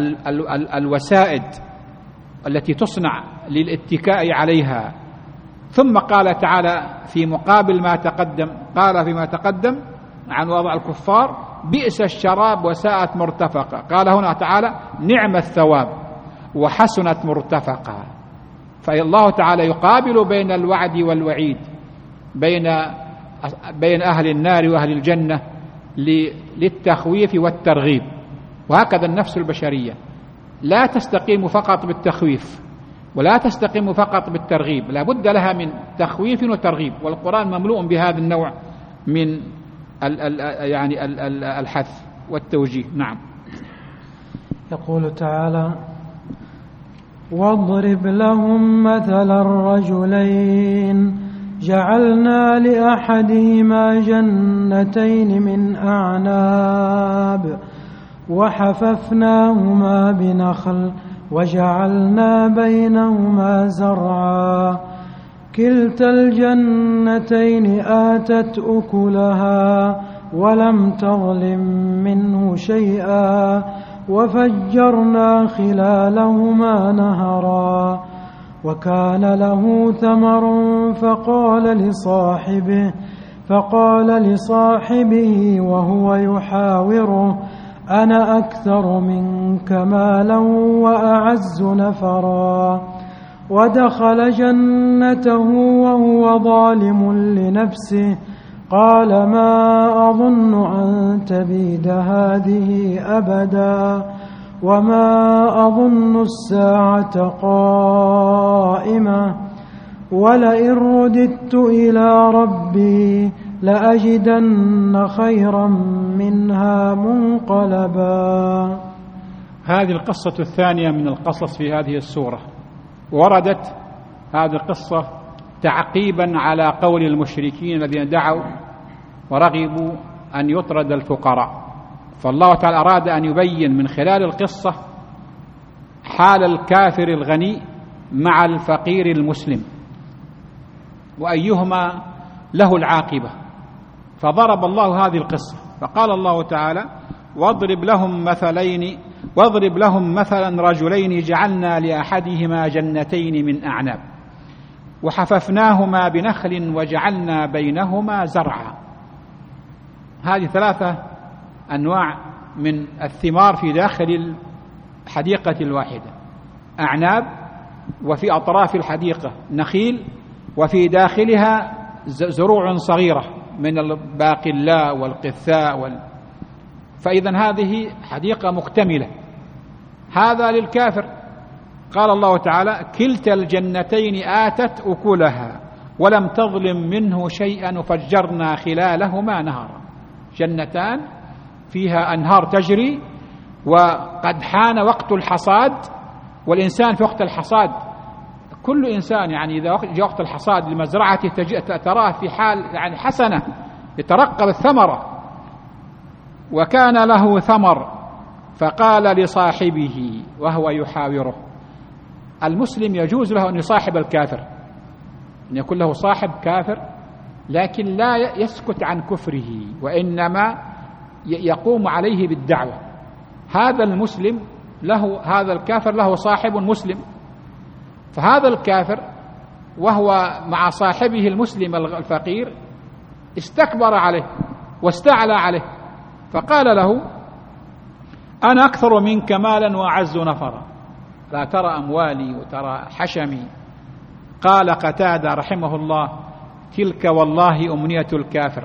Speaker 1: الوسائد التي تصنع للاتكاء عليها. ثم قال تعالى في مقابل ما تقدم، قال فيما تقدم عن وضع الكفار: بئس الشراب وساءت مرتفقا. قال هنا تعالى: نعم الثواب وحسنت مرتفقا. فالله تعالى يقابل بين الوعد والوعيد، بين أهل النار وأهل الجنة للتخويف والترغيب. وهكذا النفس البشرية لا تستقيم فقط بالتخويف ولا تستقيم فقط بالترغيب، لا بد لها من تخويف وترغيب، والقرآن مملوء بهذا النوع من الحث والتوجيه. نعم.
Speaker 2: يقول تعالى: واضرب لهم مثل الرجلين جعلنا لأحدهما جنتين من أعناب وحففناهما بنخل وجعلنا بينهما زرعا كلتا الجنتين آتت أكلها ولم تظلم منه شيئا وفجرنا خلالهما نهرا وكان له ثمر فقال لصاحبه وهو يحاوره أنا أكثر منك مالا وأعز نفرا ودخل جنته وهو ظالم لنفسه قال ما أظن أن تبيد هذه أبدا وما أظن الساعة قائمة ولئن رددت إلى ربي لأجدن خيرا منها منقلبا.
Speaker 1: هذه القصة الثانية من القصص في هذه السورة، وردت هذه القصة تعقيبا على قول المشركين الذين دعوا ورغبوا أن يطرد الفقراء. فالله تعالى أراد أن يبين من خلال القصة حال الكافر الغني مع الفقير المسلم وأيهما له العاقبة، فضرب الله هذه القصة فقال الله تعالى: واضرب لهم مثلا رجلين جعلنا لأحدهما جنتين من أعناب وحففناهما بنخل وجعلنا بينهما زرعا. هذه 3 أنواع من الثمار في داخل الحديقة الواحدة: أعناب، وفي أطراف الحديقة نخيل، وفي داخلها زروع صغيرة من الباقلاء والقثاء فإذا هذه حديقة مكتملة. هذا للكافر. قال الله تعالى: كلتا الجنتين آتت أكلها ولم تظلم منه شيئا وفجرنا خلالهما نهرا. جنتان فيها أنهار تجري، وقد حان وقت الحصاد، والإنسان في وقت الحصاد كل إنسان يعني إذا جاء وقت الحصاد لمزرعته تراه في حال يعني حسنة يترقب الثمرة. وكان له ثمر فقال لصاحبه وهو يحاوره. المسلم يجوز له أن يصاحب الكافر، أن يكون له صاحب كافر، لكن لا يسكت عن كفره وإنما يقوم عليه بالدعوة. هذا المسلم له، هذا الكافر له صاحب مسلم، فهذا الكافر وهو مع صاحبه المسلم الفقير استكبر عليه واستعلى عليه، فقال له: أنا أكثر منك مالا وأعز نفرا، لا ترى أموالي وترى حشمي. قال قتادة رحمه الله: تلك والله أمنية الكافر،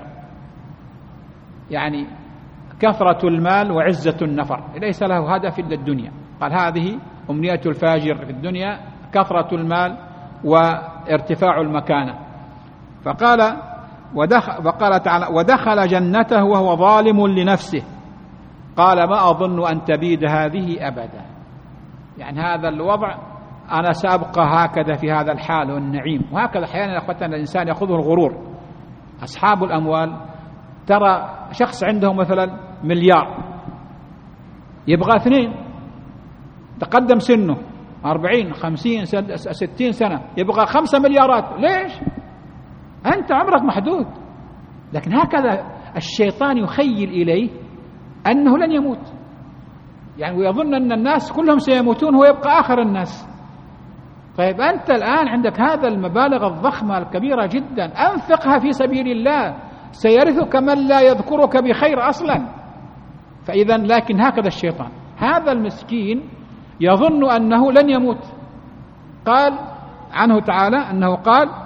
Speaker 1: يعني كثرة المال وعزة النفر، ليس له هدف إلا الدنيا. قال هذه أمنية الفاجر في الدنيا، كثرة المال وارتفاع المكانة. وقال تعالى: ودخل جنته وهو ظالم لنفسه قال ما أظن أن تبيد هذه أبدا. يعني هذا الوضع أنا سأبقى هكذا في هذا الحال والنعيم. وهكذا أحيانا أخوتنا الإنسان يأخذه الغرور. أصحاب الأموال ترى شخص عنده مثلا 1 مليار يبغى 2، تقدم سنه 40 50 60 سنة يبغى 5 مليارات. ليش؟ أنت عمرك محدود. لكن هكذا الشيطان يخيل إليه أنه لن يموت، يعني ويظن أن الناس كلهم سيموتون، هو يبقى آخر الناس. طيب أنت الآن عندك هذا المبالغ الضخمة الكبيرة جدا، أنفقها في سبيل الله، سيرثك من لا يذكرك بخير أصلا. فإذا لكن هكذا الشيطان، هذا المسكين يظن أنه لن يموت. قال عنه تعالى أنه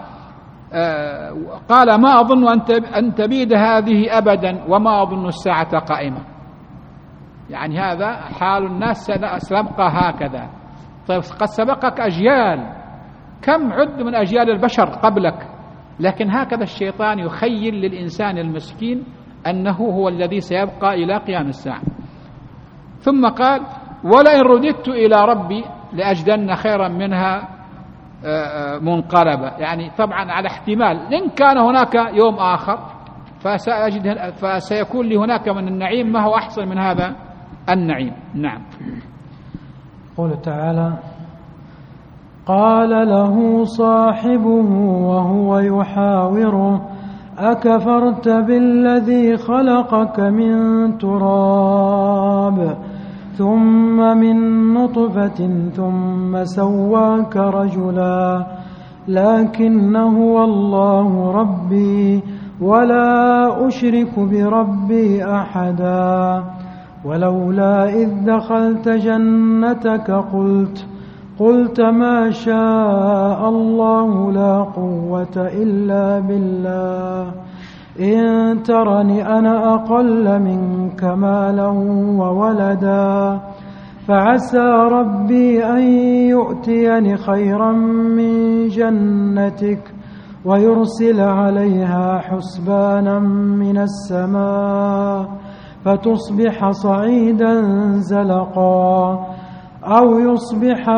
Speaker 1: قال ما أظن أن تبيد هذه أبدا وما أظن الساعة قائمة. يعني هذا حال الناس سيبقى هكذا. طيب قد سبقك أجيال، كم عد من أجيال البشر قبلك، لكن هكذا الشيطان يخيل للإنسان المسكين أنه هو الذي سيبقى إلى قيام الساعة. ثم قال ولئن رددت إلى ربي لأجدن خيرا منها منقلبة. يعني طبعا على احتمال إن كان هناك يوم آخر فسيكون لي هناك من النعيم ما هو أحسن من هذا النعيم. نعم.
Speaker 2: قال تعالى: قال له صاحبه وهو يحاوره: أكفرت بالذي خلقك من تراب ثم من نطفة ثم سواك رجلا لكن هو الله ربي ولا أشرك بربي أحدا ولولا إذ دخلت جنتك قلت ما شاء الله لا قوة إلا بالله إن ترني أنا أقل منك مالا وولدا فعسى ربي أن يؤتيني خيرا من جنتك ويرسل عليها حسبانا من السماء فتصبح صعيدا زلقا أو يصبح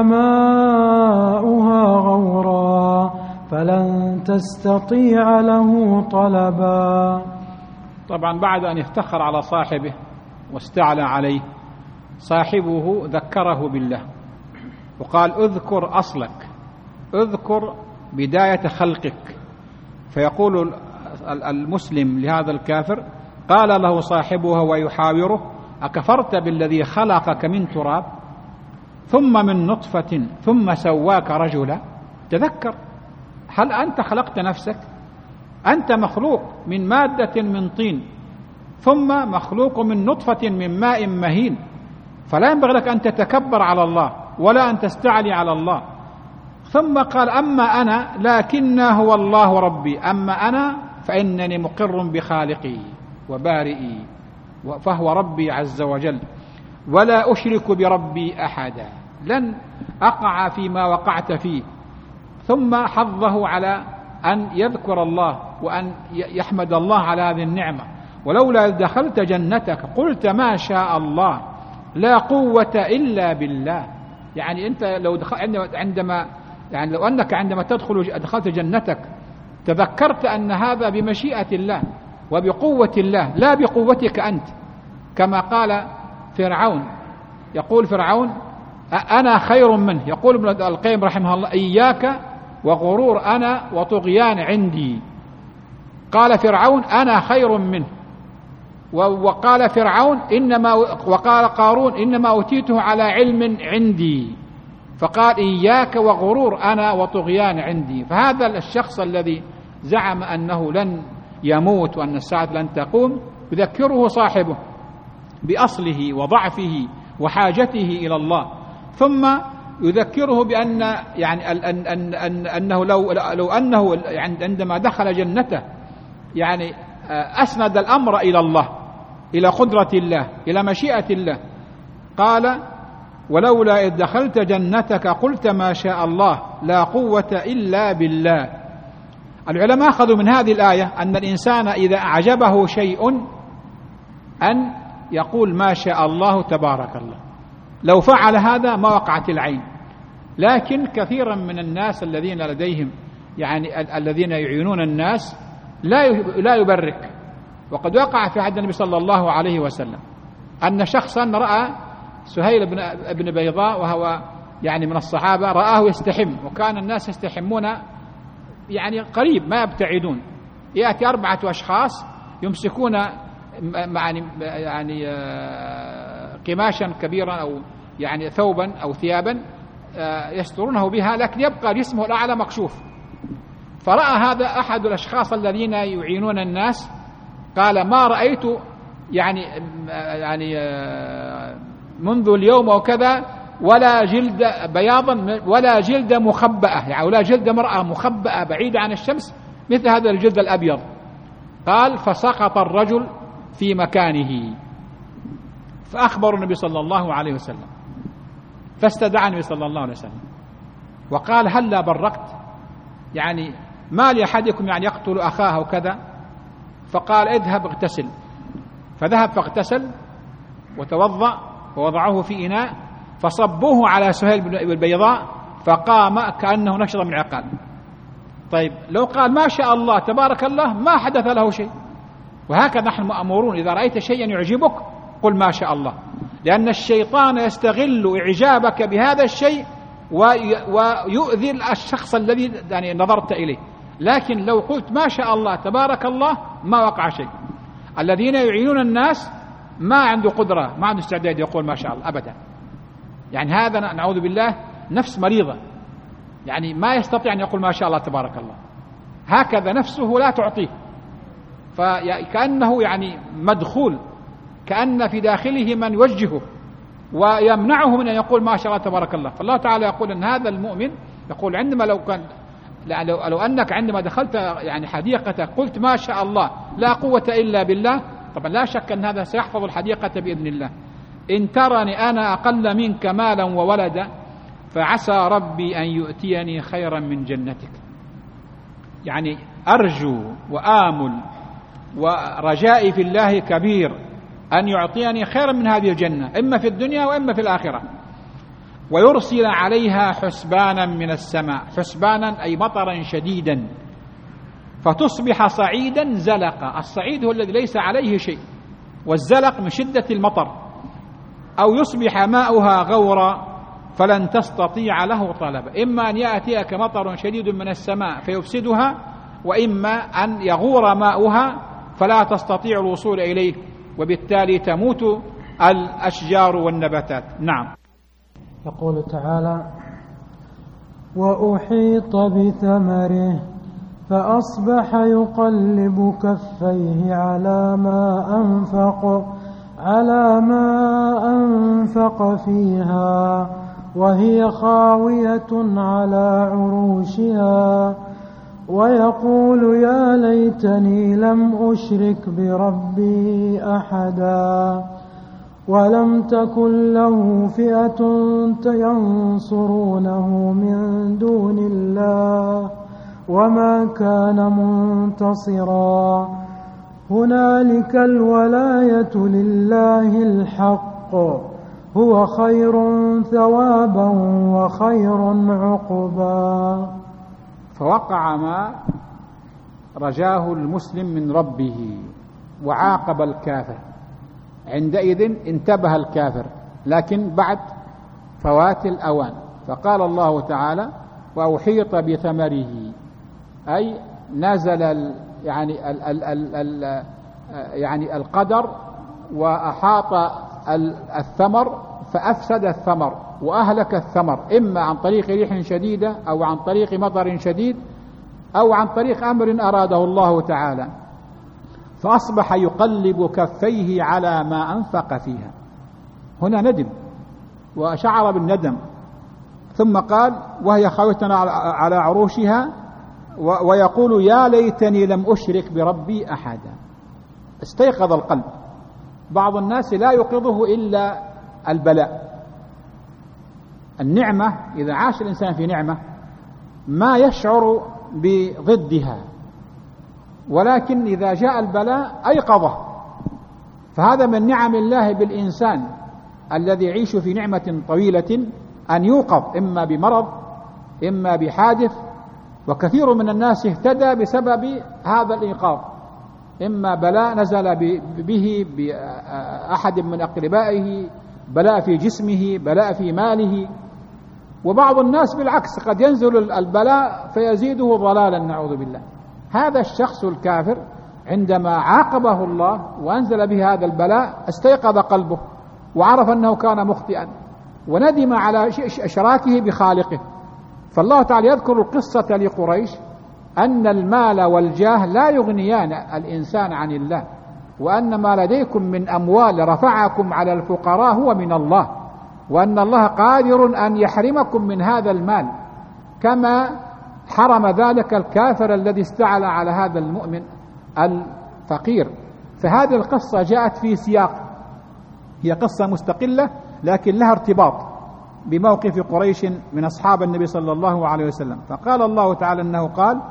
Speaker 2: ماؤها غورا فلن تستطيع له طلبا.
Speaker 1: طبعا بعد أن افتخر على صاحبه واستعلى عليه، صاحبه ذكره بالله وقال: اذكر أصلك، اذكر بداية خلقك. فيقول المسلم لهذا الكافر: قال له صاحبه ويحاوره: أكفرت بالذي خلقك من تراب ثم من نطفة ثم سواك رجلا. تذكر، هل أنت خلقت نفسك؟ أنت مخلوق من مادة من طين ثم مخلوق من نطفة من ماء مهين، فلا ينبغي لك أن تتكبر على الله ولا أن تستعلي على الله. ثم قال: أما أنا لكن هو الله ربي، أما أنا فإنني مقر بخالقي وبارئي فهو ربي عز وجل ولا أشرك بربي أحدا، لن أقع فيما وقعت فيه. ثم حظه على أن يذكر الله وأن يحمد الله على هذه النعمة. ولولا دخلت جنتك قلت ما شاء الله لا قوة إلا بالله. يعني أنت لو لو أنك عندما دخلت جنتك تذكرت أن هذا بمشيئة الله وبقوة الله لا بقوتك أنت، كما قال فرعون. يقول فرعون: أنا خير منه. يقول ابن القيم رحمه الله: إياك وغرور أنا وطغيان عندي. قال فرعون: أنا خير منه. وقال فرعون وقال قارون: إنما أوتيته على علم عندي. فقال: إياك وغرور أنا وطغيان عندي. فهذا الشخص الذي زعم أنه لن يموت وأن الساعة لن تقوم يذكره صاحبه بأصله وضعفه وحاجته إلى الله، ثم يذكره بأن يعني أنه لو أنه عندما دخل جنته يعني أسند الأمر إلى الله، إلى قدرة الله، إلى مشيئة الله. قال: ولولا إذ دخلت جنتك قلت ما شاء الله لا قوة إلا بالله. العلماء أخذوا من هذه الآية أن الإنسان إذا أعجبه شيء أن يقول ما شاء الله تبارك الله، لو فعل هذا ما وقعت العين. لكن كثيرا من الناس الذين لديهم يعني الذين يعينون الناس لا يبرك. وقد وقع في عهد النبي صلى الله عليه وسلم أن شخصا رأى سهيل بن بيضاء وهو يعني من الصحابة، رآه يستحم، وكان الناس يستحمون يعني قريب ما يبتعدون. يأتي 4 أشخاص يمسكون يعني قماشا كبيرا أو يعني ثوبا أو ثيابا يسترونه بها، لكن يبقى جسمه الأعلى مكشوف. فرأى هذا أحد الأشخاص الذين يعينون الناس، قال: ما رأيت يعني منذ اليوم وكذا ولا جلد بياضا ولا جلد مخبأة، يعني ولا جلد مرأة مخبأة بعيدة عن الشمس مثل هذا الجلد الأبيض. قال: فسقط الرجل في مكانه، فأخبر النبي صلى الله عليه وسلم، فاستدعى النبي صلى الله عليه وسلم وقال: هلا برقت؟ يعني ما لأحدكم يعني يقتل أخاه وكذا؟ فقال: اذهب اغتسل. فذهب فاغتسل وتوضأ ووضعه في إناء فصبوه على سهيل بن البيضاء فقام كأنه نشط من عقال. طيب لو قال ما شاء الله تبارك الله ما حدث له شيء. وهكذا نحن مأمورون إذا رأيت شيئا يعجبك قل ما شاء الله، لأن الشيطان يستغل إعجابك بهذا الشيء ويؤذي الشخص الذي يعني نظرت إليه. لكن لو قلت ما شاء الله تبارك الله ما وقع شيء. الذين يعينون الناس ما عنده قدرة، ما عنده استعداد يقول ما شاء الله أبدا. يعني هذا نعوذ بالله نفس مريضة، يعني ما يستطيع أن يقول ما شاء الله تبارك الله، هكذا نفسه لا تعطيه، فكأنه يعني مدخول، كأن في داخله من يوجهه ويمنعه من أن يقول ما شاء الله تبارك الله. فالله تعالى يقول أن هذا المؤمن يقول عندما لو أنك عندما دخلت يعني حديقة قلت ما شاء الله لا قوة إلا بالله، طبعا لا شك أن هذا سيحفظ الحديقة بإذن الله. إن ترني أنا أقل منك مالا وولدا فعسى ربي أن يؤتيني خيرا من جنتك. يعني أرجو وآمل ورجائي في الله كبير أن يعطيني خيرا من هذه الجنة، إما في الدنيا وإما في الآخرة. ويرسل عليها حسبانا من السماء، حسبانا أي مطرا شديدا، فتصبح صعيدا زلقا. الصعيد هو الذي ليس عليه شيء، والزلق من شدة المطر. أو يصبح ماؤها غورا فلن تستطيع له طلبا. إما أن يأتيك مطر شديد من السماء فيفسدها، وإما أن يغور ماؤها فلا تستطيع الوصول إليه، وبالتالي تموت الأشجار والنباتات. نعم.
Speaker 2: يقول تعالى: وأحيط بثمره فأصبح يقلب كفيه على ما أنفق فيها وهي خاوية على عروشها ويقول يا ليتني لم أشرك بربي أحدا ولم تكن له فئة ينصرونه من دون الله وما كان منتصرا هنالك الولاية لله الحق هو خير ثوابا وخير عقبا.
Speaker 1: فوقع ما رجاه المسلم من ربه وعاقب الكافر. عندئذ انتبه الكافر، لكن بعد فوات الأوان. فقال الله تعالى: وأحيط بثمره، أي نزل يعني القدر وأحاط الثمر فأفسد الثمر وأهلك الثمر، إما عن طريق ريح شديدة أو عن طريق مطر شديد أو عن طريق أمر أراده الله تعالى. فأصبح يقلب كفيه على ما أنفق فيها. هنا ندم وشعر بالندم، ثم قال: وهي خاوية على عروشها ويقول يا ليتني لم أشرك بربي أحدا. استيقظ القلب. بعض الناس لا يوقظه إلا البلاء. النعمة إذا عاش الإنسان في نعمة ما يشعر بضدها، ولكن إذا جاء البلاء أيقظه. فهذا من نعم الله بالإنسان الذي يعيش في نعمة طويلة، أن يوقظ إما بمرض إما بحادث. وكثير من الناس اهتدى بسبب هذا الإيقاظ، إما بلاء نزل به بأحد من أقربائه، بلاء في جسمه، بلاء في ماله. وبعض الناس بالعكس قد ينزل البلاء فيزيده ضلالا نعوذ بالله. هذا الشخص الكافر عندما عاقبه الله وأنزل به هذا البلاء استيقظ قلبه وعرف أنه كان مخطئا وندم على إشراكه بخالقه. فالله تعالى يذكر القصة لقريش أن المال والجاه لا يغنيان الإنسان عن الله، وأن ما لديكم من أموال رفعكم على الفقراء هو من الله، وأن الله قادر أن يحرمكم من هذا المال كما حرم ذلك الكافر الذي استعلى على هذا المؤمن الفقير. فهذه القصة جاءت في سياق، هي قصة مستقلة لكن لها ارتباط بموقف قريش من أصحاب النبي صلى الله عليه وسلم. فقال الله تعالى أنه قال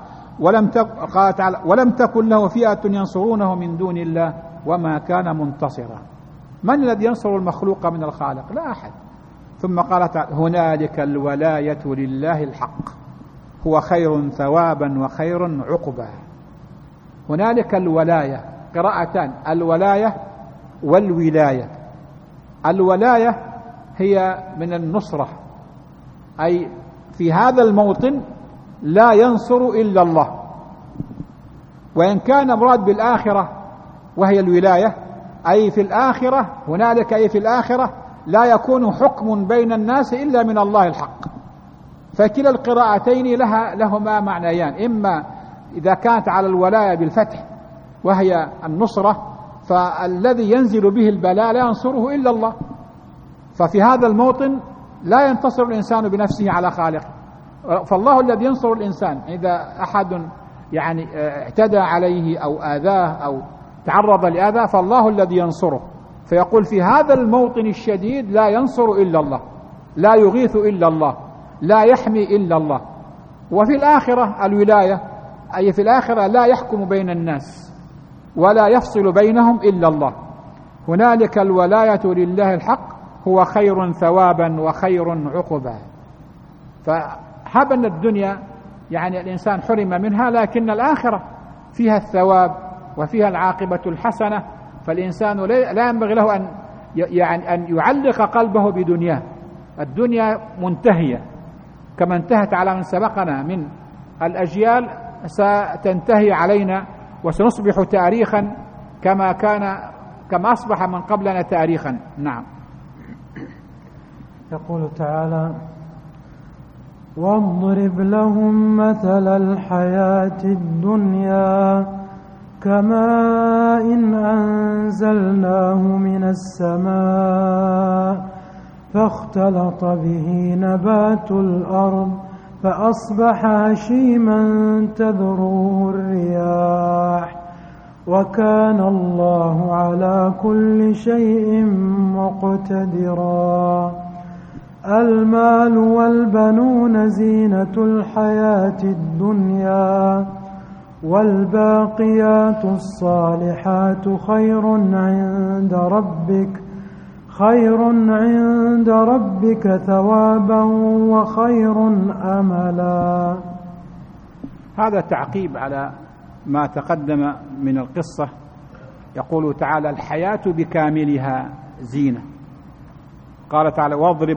Speaker 1: ولم تكن له فئة ينصرونه من دون الله وما كان منتصرا. من الذي ينصر المخلوق من الخالق؟ لا أحد. ثم قال تعالى هنالك الولاية لله الحق هو خير ثوابا وخير عقبا. هنالك الولاية، قراءتان، الولاية والولاية. الولاية هي من النصرة، أي في هذا الموطن لا ينصر إلا الله. وإن كان مراد بالآخرة وهي الولاية أي في الآخرة، هنالك أي في الآخرة لا يكون حكم بين الناس إلا من الله الحق. فكلا القراءتين لهما معنيان، إما إذا كانت على الولاية بالفتح وهي النصرة فالذي ينزل به البلاء لا ينصره إلا الله، ففي هذا الموطن لا ينتصر الإنسان بنفسه على خالقه، فالله الذي ينصر الإنسان إذا أحد يعني اعتدى عليه أو آذاه أو تعرض لأذى، فالله الذي ينصره. فيقول في هذا الموطن الشديد لا ينصر إلا الله، لا يغيث إلا الله، لا يحمي إلا الله. وفي الآخرة الولاية أي في الآخرة لا يحكم بين الناس ولا يفصل بينهم إلا الله. هنالك الولاية لله الحق هو خير ثوابا وخير عقبا. فهب أن الدنيا يعني الإنسان حرم منها، لكن الآخرة فيها الثواب وفيها العاقبة الحسنة، فالإنسان لا ينبغي له أن يعلق قلبه بدنياه. الدنيا منتهية كما انتهت على من سبقنا من الأجيال، ستنتهي علينا وسنصبح تاريخا كما أصبح من قبلنا تاريخا. نعم.
Speaker 2: يقول تعالى واضرب لهم مثل الحياة الدنيا كماء أنزلناه من السماء فاختلط به نبات الأرض فأصبح هشيما تذروه الرياح وكان الله على كل شيء مقتدرا. المال والبنون زينة الحياة الدنيا والباقيات الصالحات خير عند ربك ثوابا وخير أملا.
Speaker 1: هذا تعقيب على ما تقدم من القصة. يقول تعالى الحياة بكاملها زينة. قال تعالى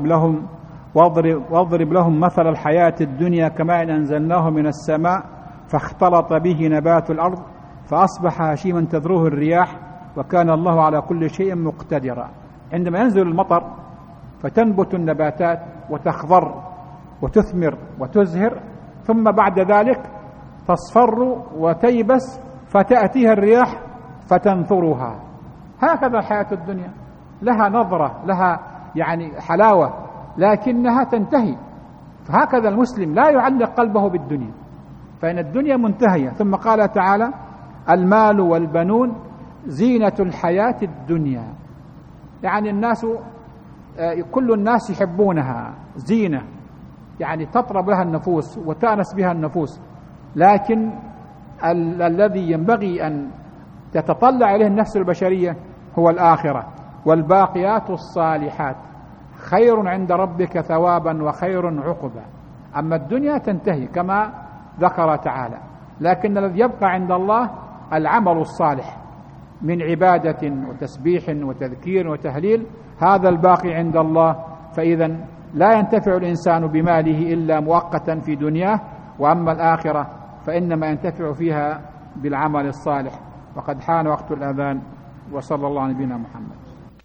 Speaker 1: واضرب لهم مثل الحياة الدنيا كماء أنزلناه من السماء فاختلط به نبات الأرض فأصبح هشيما تذروه الرياح وكان الله على كل شيء مقتدرا. عندما ينزل المطر فتنبت النباتات وتخضر وتثمر وتزهر، ثم بعد ذلك تصفر وتيبس فتأتيها الرياح فتنثرها. هكذا الحياة الدنيا، لها نظرة، لها يعني حلاوة، لكنها تنتهي. فهكذا المسلم لا يعلق قلبه بالدنيا، فإن الدنيا منتهية. ثم قال تعالى المال والبنون زينة الحياة الدنيا، يعني الناس كل الناس يحبونها، زينة يعني تطرب لها النفوس وتأنس بها النفوس، لكن الذي ينبغي أن تتطلع إليه النفس البشرية هو الآخرة. والباقيات الصالحات خير عند ربك ثوابا وخير عقبا. أما الدنيا تنتهي كما ذكر تعالى، لكن الذي يبقى عند الله العمل الصالح من عبادة وتسبيح وتذكير وتهليل، هذا الباقي عند الله. فإذا لا ينتفع الإنسان بماله إلا مؤقتا في دنياه، وأما الآخرة فإنما ينتفع فيها بالعمل الصالح. وقد حان وقت الأذان، وصلى الله على نبينا محمد.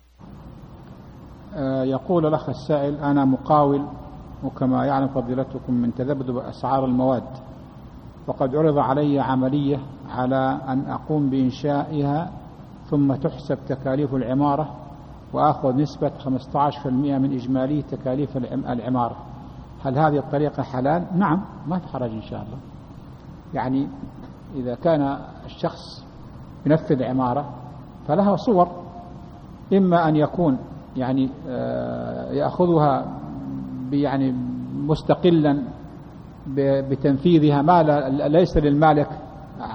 Speaker 1: يقول الأخ السائل أنا مقاول، وكما يعلم فضيلتكم من تذبذب أسعار المواد، وقد عرض علي عملية على أن أقوم بإنشائها ثم تحسب تكاليف العمارة وأخذ نسبة 15% من إجمالي تكاليف العمارة. هل هذه الطريقة حلال؟ نعم، ما في حرج إن شاء الله. يعني إذا كان الشخص ينفذ عمارة فلها صور، إما أن يكون يعني يأخذها يعني مستقلا بتنفيذها ما ليس للمالك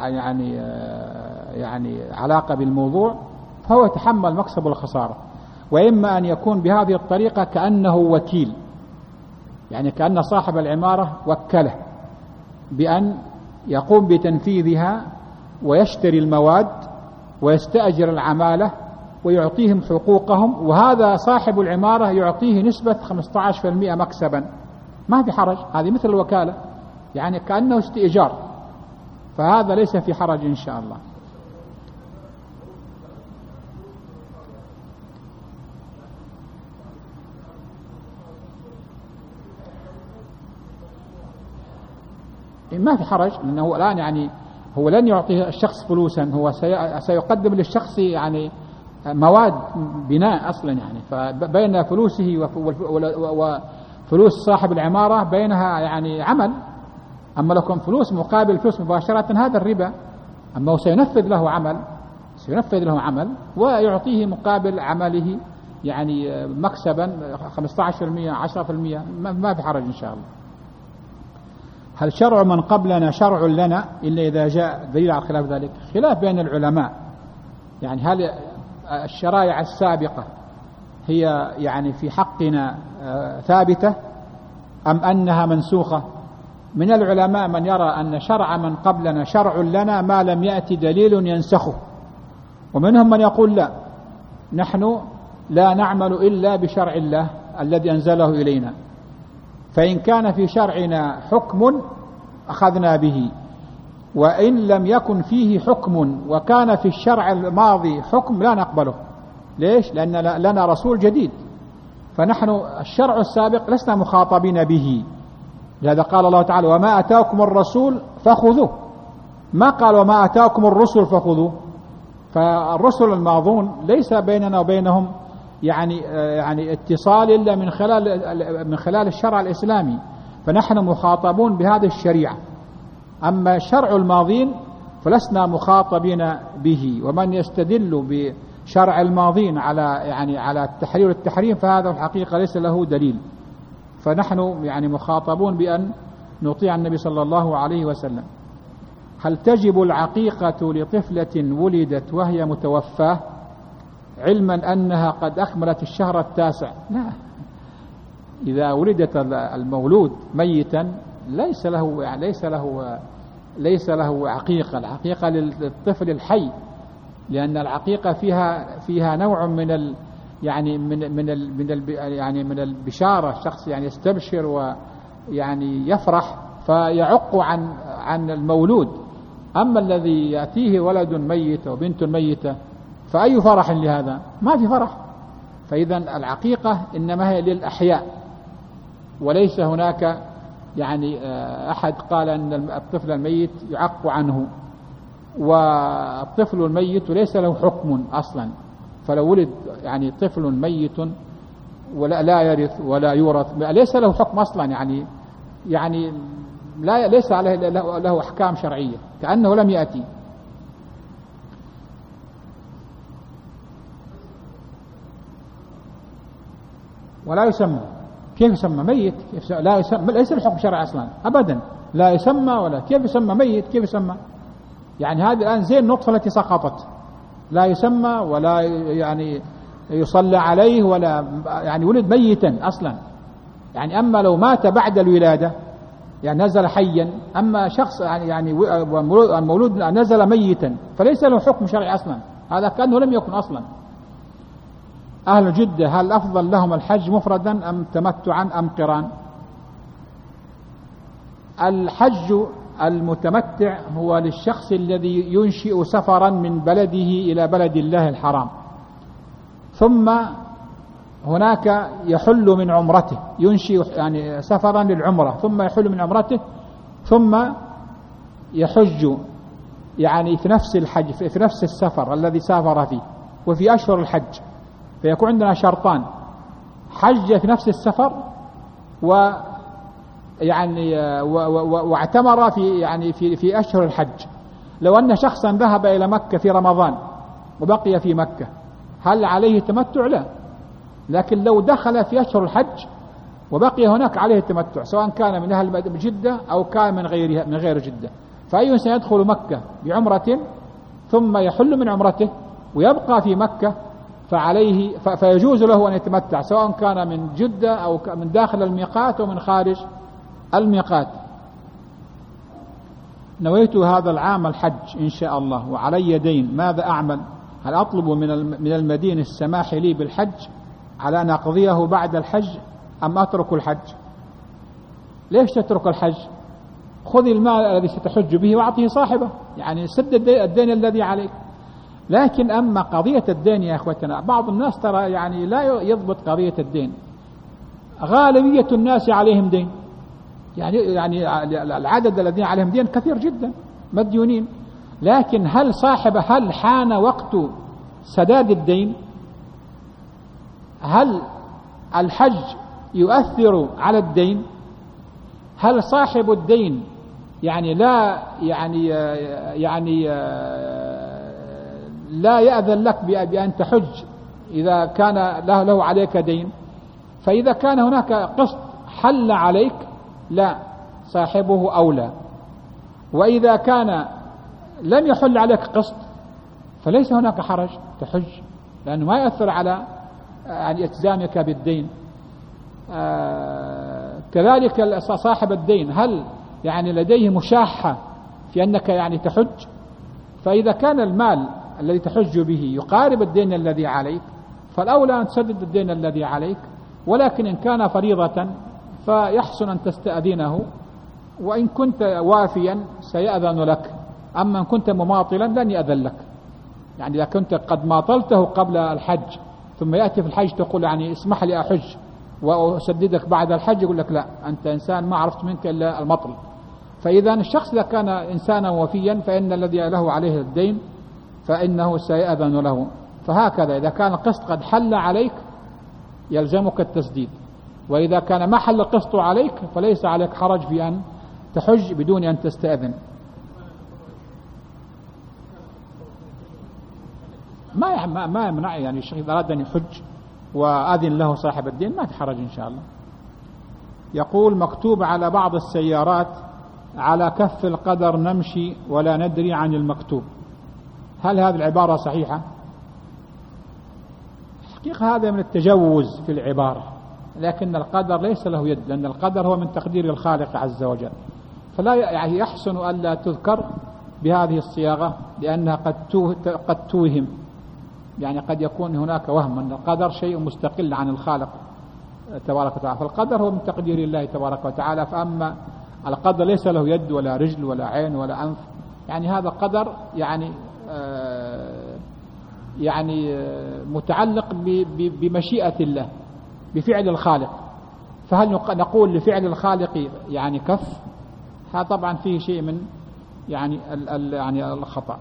Speaker 1: يعني علاقة بالموضوع، فهو يتحمل مكسب والخسارة. وإما أن يكون بهذه الطريقة كأنه وكيل، يعني كأن صاحب العمارة وكله بأن يقوم بتنفيذها ويشتري المواد ويستأجر العمالة ويعطيهم حقوقهم، وهذا صاحب العمارة يعطيه نسبة 15% مكسبا، ما في حرج، هذه مثل الوكالة، يعني كأنه استئجار، فهذا ليس في حرج إن شاء الله. ما في حرج، لأنه الآن يعني هو لن يعطي الشخص فلوسا، هو سيقدم للشخص يعني مواد بناء أصلا، يعني فبين فلوسه وفلوس صاحب العمارة بينها يعني عمل. أما لو كان فلوس مقابل فلوس مباشرة هذا الربا، أما هو سينفذ له عمل ويعطيه مقابل عمله يعني مكسبا 15% 10%، ما في حرج إن شاء الله. هل شرع من قبلنا شرع لنا إلا إذا جاء دليل على خلاف ذلك؟ خلاف بين العلماء، يعني هل الشرائع السابقة هي يعني في حقنا ثابتة أم أنها منسوخة؟ من العلماء من يرى أن شرع من قبلنا شرع لنا ما لم يأتي دليل ينسخه، ومنهم من يقول لا، نحن لا نعمل إلا بشرع الله الذي أنزله إلينا، فإن كان في شرعنا حكم أخذنا به، وإن لم يكن فيه حكم وكان في الشرع الماضي حكم لا نقبله. ليش؟ لأن لنا رسول جديد، فنحن الشرع السابق لسنا مخاطبين به. لهذا قال الله تعالى وما أتاكم الرسول فخذوه، ما قال وما أتاكم الرسل فخذوه. فالرسل الماضون ليس بيننا وبينهم يعني اتصال إلا من خلال الشرع الإسلامي، فنحن مخاطبون بهذه الشريعة. أما الشرع الماضين فلسنا مخاطبين به، ومن يستدل بشرع الماضين على التحرير والتحريم فهذا الحقيقة ليس له دليل، فنحن يعني مخاطبون بأن نطيع النبي صلى الله عليه وسلم. هل تجب العقيقة لطفلة ولدت وهي متوفاة علما أنها قد أكملت الشهر التاسع؟ لا، إذا ولدت المولود ميتا ليس له عقيقة. العقيقة للطفل الحي، لأن العقيقة فيها نوع من من البشارة، الشخص يعني يستبشر ويعني يفرح فيعق عن المولود. أما الذي يأتيه ولد ميت وبنت ميتة فأي فرح لهذا؟ ما في فرح. فإذا العقيقة إنما هي للأحياء، وليس هناك يعني أحد قال أن الطفل الميت يعق عنه، والطفل الميت ليس له حكم أصلا، فلو ولد يعني طفل ميت ولا لا يرث ولا يورث ليس له حكم أصلا، يعني ليس عليه له أحكام شرعية، كأنه لم يأتي. ولا يسمى. كيف يسمى ميت؟ لا يسمى، ليس الحكم شرعي أصلا أبدا، لا يسمى ولا كيف يسمى ميت، كيف يسمى؟ يعني هذه الآن زي النطفة التي سقطت، لا يسمى ولا يعني يصلى عليه ولا يعني ولد ميتا أصلا. يعني أما لو مات بعد الولادة يعني نزل حيا، أما شخص يعني المولود نزل ميتا فليس له حكم شرعي أصلا، هذا كأنه لم يكن أصلا. أهل جدة هل أفضل لهم الحج مفردا أم تمتعا أم قران؟ الحج المتمتع هو للشخص الذي ينشئ سفرا من بلده إلى بلد الله الحرام، ثم هناك يحل من عمرته، ينشئ يعني سفرا للعمرة ثم يحل من عمرته ثم يحج يعني في نفس الحج في نفس السفر الذي سافر فيه وفي أشهر الحج. فيكون عندنا شرطان: حج في نفس السفر واعتمر في أشهر الحج. لو أن شخصا ذهب إلى مكة في رمضان وبقي في مكة هل عليه تمتع؟ لا. لكن لو دخل في أشهر الحج وبقي هناك عليه التمتع، سواء كان من أهل جدة أو كان من غير جدة. فأي سيدخل مكة بعمرة ثم يحل من عمرته ويبقى في مكة فعليه فيجوز له أن يتمتع سواء كان من جدة أو من داخل الميقات أو من خارج الميقات. نويت هذا العام الحج إن شاء الله وعلي دين، ماذا أعمل؟ هل أطلب من المدين السماح لي بالحج على أن أقضيه بعد الحج أم أترك الحج؟ ليش تترك الحج؟ خذ المال الذي ستحج به وأعطيه صاحبه، يعني سد الدين الذي عليك. لكن أما قضية الدين يا أخوتنا، بعض الناس ترى يعني لا يضبط قضية الدين. غالبية الناس عليهم دين، يعني العدد الذين عليهم دين كثير جدا مديونين، لكن هل حان وقت سداد الدين؟ هل الحج يؤثر على الدين؟ هل صاحب الدين لا يأذن لك بأن تحج إذا كان له عليك دين؟ فإذا كان هناك قسط حل عليك لا، صاحبه أولى. وإذا كان لم يحل عليك قسط فليس هناك حرج تحج، لأنه ما يأثر على التزامك بالدين. كذلك صاحب الدين هل لديه مشاحة في أنك تحج؟ فإذا كان المال الذي تحج به يقارب الدين الذي عليك فالأولى أن تسدد الدين الذي عليك، ولكن إن كان فريضة فيحسن أن تستأذنه، وإن كنت وافيا سيأذن لك، أما إن كنت مماطلا لن يأذن لك. إذا كنت قد ماطلته قبل الحج ثم يأتي في الحج تقول اسمح لي أحج وأسددك بعد الحج، يقول لك لا، أنت إنسان ما عرفت منك إلا المطل. فإذا الشخص إذا كان إنسانا وفيا فإن الذي له عليه الدين فإنه سيأذن له. فهكذا إذا كان القسط قد حل عليك يلزمك التسديد، وإذا كان ما حل القسط عليك فليس عليك حرج في أن تحج بدون أن تستأذن. ما يمنع، الشيخ إذا أراد أن يحج وأذن له صاحب الدين ما تحرج إن شاء الله. يقول: مكتوب على بعض السيارات على كف القدر نمشي ولا ندري عن المكتوب، هل هذه العبارة صحيحة؟ حقيقة هذا من التجوز في العبارة، لكن القدر ليس له يد، لأن القدر هو من تقدير الخالق عز وجل، فلا يحسن ألا تذكر بهذه الصياغة، لأنها قد توهم، قد يكون هناك وهم أن القدر شيء مستقل عن الخالق تبارك وتعالى، فالقدر هو من تقدير الله تبارك وتعالى. فأما القدر ليس له يد ولا رجل ولا عين ولا أنف، هذا قدر متعلق بمشيئة الله، بفعل الخالق. فهل نقول لفعل الخالق كف؟ هذا طبعا فيه شيء من الخطأ.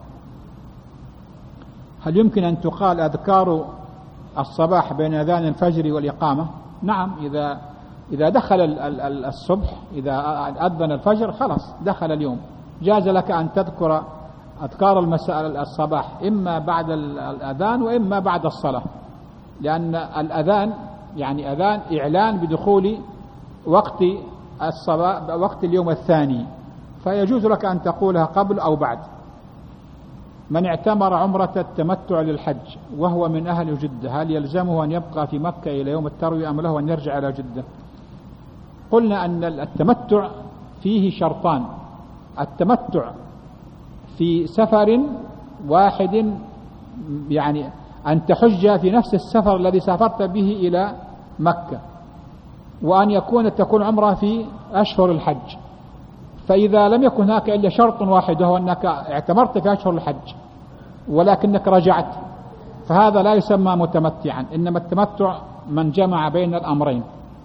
Speaker 1: هل يمكن أن تقال أذكار الصباح بين أذان الفجر والإقامة؟ نعم، إذا دخل الصبح، إذا أذن الفجر خلاص دخل اليوم، جاز لك أن تذكر أذكار الصباح إما بعد الأذان وإما بعد الصلاة، لأن الأذان أذان إعلان بدخول وقت الصباح، وقت اليوم الثاني، فيجوز لك أن تقولها قبل أو بعد. من اعتمر عمرة التمتع للحج وهو من أهل جدة، هل يلزمه أن يبقى في مكة إلى يوم التروية أم له أن يرجع إلى جدة؟ قلنا أن التمتع فيه شرطان: التمتع في سفر واحد، أن تحج في نفس السفر الذي سافرت به إلى مكة، وأن تكون عمرة في أشهر الحج. فإذا لم يكن هناك إلا شرط واحد وهو أنك اعتمرت في أشهر الحج ولكنك رجعت، فهذا لا يسمى متمتعا، إنما التمتع من جمع بين الأمرين.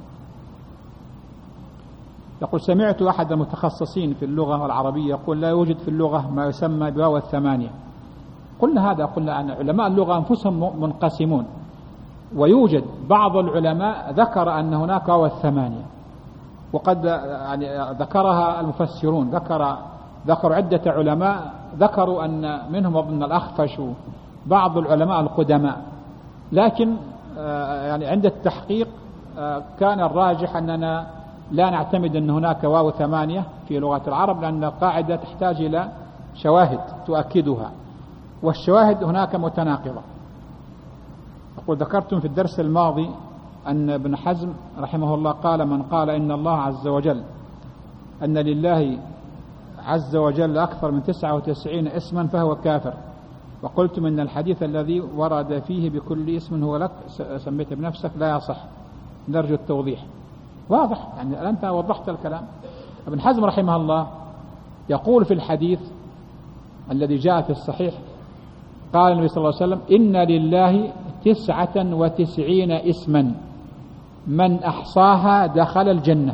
Speaker 1: يقول: سمعت أحد المتخصصين في اللغة العربية يقول: لا يوجد في اللغة ما يسمى بواو الثمانية. قلنا أن علماء اللغة أنفسهم منقسمون، ويوجد بعض العلماء ذكر أن هناك واو الثمانية، وقد ذكرها المفسرون، ذكروا عدة علماء، ذكروا أن منهم ابن الأخفش بعض العلماء القدماء، لكن عند التحقيق كان الراجح أننا لا نعتمد أن هناك واو ثمانية في لغة العرب، لأن القاعدة تحتاج إلى شواهد تؤكدها، والشواهد هناك متناقضة. يقول ذكرتم في الدرس الماضي أن ابن حزم رحمه الله قال من قال إن الله عز وجل أن لله عز وجل أكثر من 99 اسما فهو كافر، وقلتم إن الحديث الذي ورد فيه بكل اسم هو لك سميت بنفسك لا يصح، نرجو التوضيح. واضح يعني أنت وضحت الكلام. ابن حزم رحمه الله يقول في الحديث الذي جاء في الصحيح قال النبي صلى الله عليه وسلم إن لله 99 اسما من أحصاها دخل الجنة.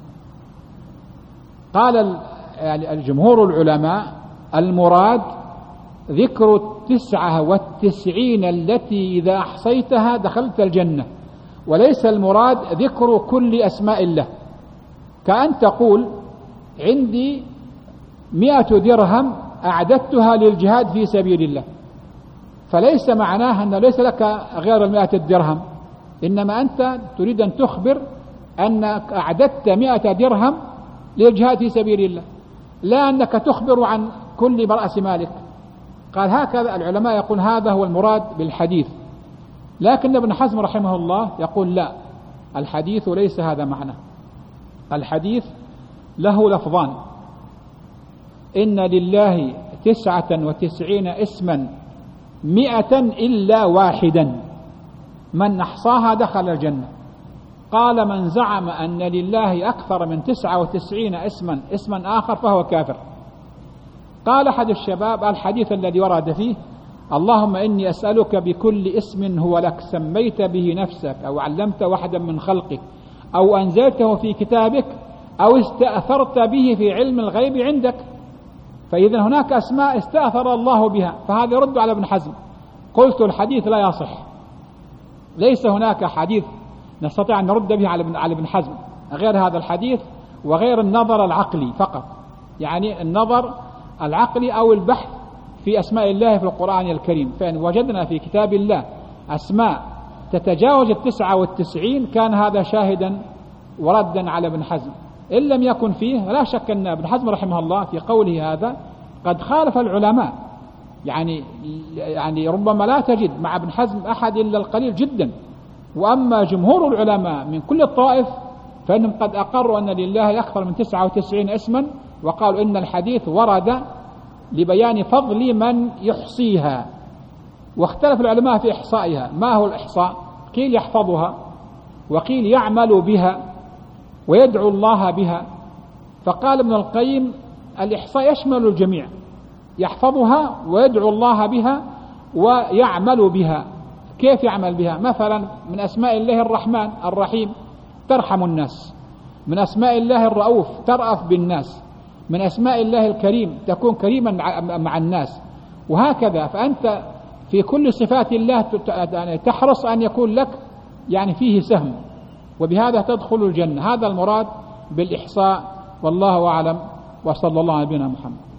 Speaker 1: قال يعني الجمهور العلماء المراد ذكر 99 التي إذا أحصيتها دخلت الجنة، وليس المراد ذكر كل أسماء الله، كأن تقول عندي 100 درهم أعددتها للجهاد في سبيل الله، فليس معناها أن ليس لك غير 100 درهم، إنما أنت تريد أن تخبر أنك أعددت 100 درهم للجهاد في سبيل الله، لا أنك تخبر عن كل رأس مالك. قال هكذا العلماء يقول هذا هو المراد بالحديث، لكن ابن حزم رحمه الله يقول لا، الحديث ليس هذا معنى. الحديث له لفظان، إن لله 99 اسما 100 إلا واحدا من أحصاها دخل الجنة. قال من زعم أن لله أكثر من 99 اسما آخر فهو كافر. قال أحد الشباب الحديث الذي ورد فيه اللهم إني أسألك بكل اسم هو لك سميت به نفسك أو علمت واحدا من خلقك أو أنزلته في كتابك أو استأثرت به في علم الغيب عندك. فإذا هناك أسماء استأثر الله بها، فهذا يرد على ابن حزم. قلت الحديث لا يصح، ليس هناك حديث نستطيع أن نرد به على ابن حزم غير هذا الحديث وغير النظر العقلي فقط، يعني النظر العقلي أو البحث في أسماء الله في القرآن الكريم. فإن وجدنا في كتاب الله أسماء تتجاوز 99 كان هذا شاهدا وردا على ابن حزم. إن لم يكن فيه لا شك أن ابن حزم رحمه الله في قوله هذا قد خالف العلماء، يعني ربما لا تجد مع ابن حزم أحد إلا القليل جدا. وأما جمهور العلماء من كل الطائف فإنهم قد أقروا أن لله أكثر من 99 اسما، وقالوا إن الحديث ورد لبيان فضل من يحصيها. واختلف العلماء في إحصائها، ما هو الإحصاء؟ قيل يحفظها، وقيل يعمل بها ويدعو الله بها. فقال ابن القيم الإحصاء يشمل الجميع، يحفظها ويدعو الله بها ويعمل بها. كيف يعمل بها؟ مثلا من أسماء الله الرحمن الرحيم ترحم الناس، من أسماء الله الرؤوف ترأف بالناس، من أسماء الله الكريم تكون كريما مع الناس، وهكذا. فأنت في كل صفات الله تحرص أن يكون لك يعني فيه سهم، وبهذا تدخل الجنة. هذا المراد بالإحصاء، والله أعلم، وصلى الله على نبينا محمد.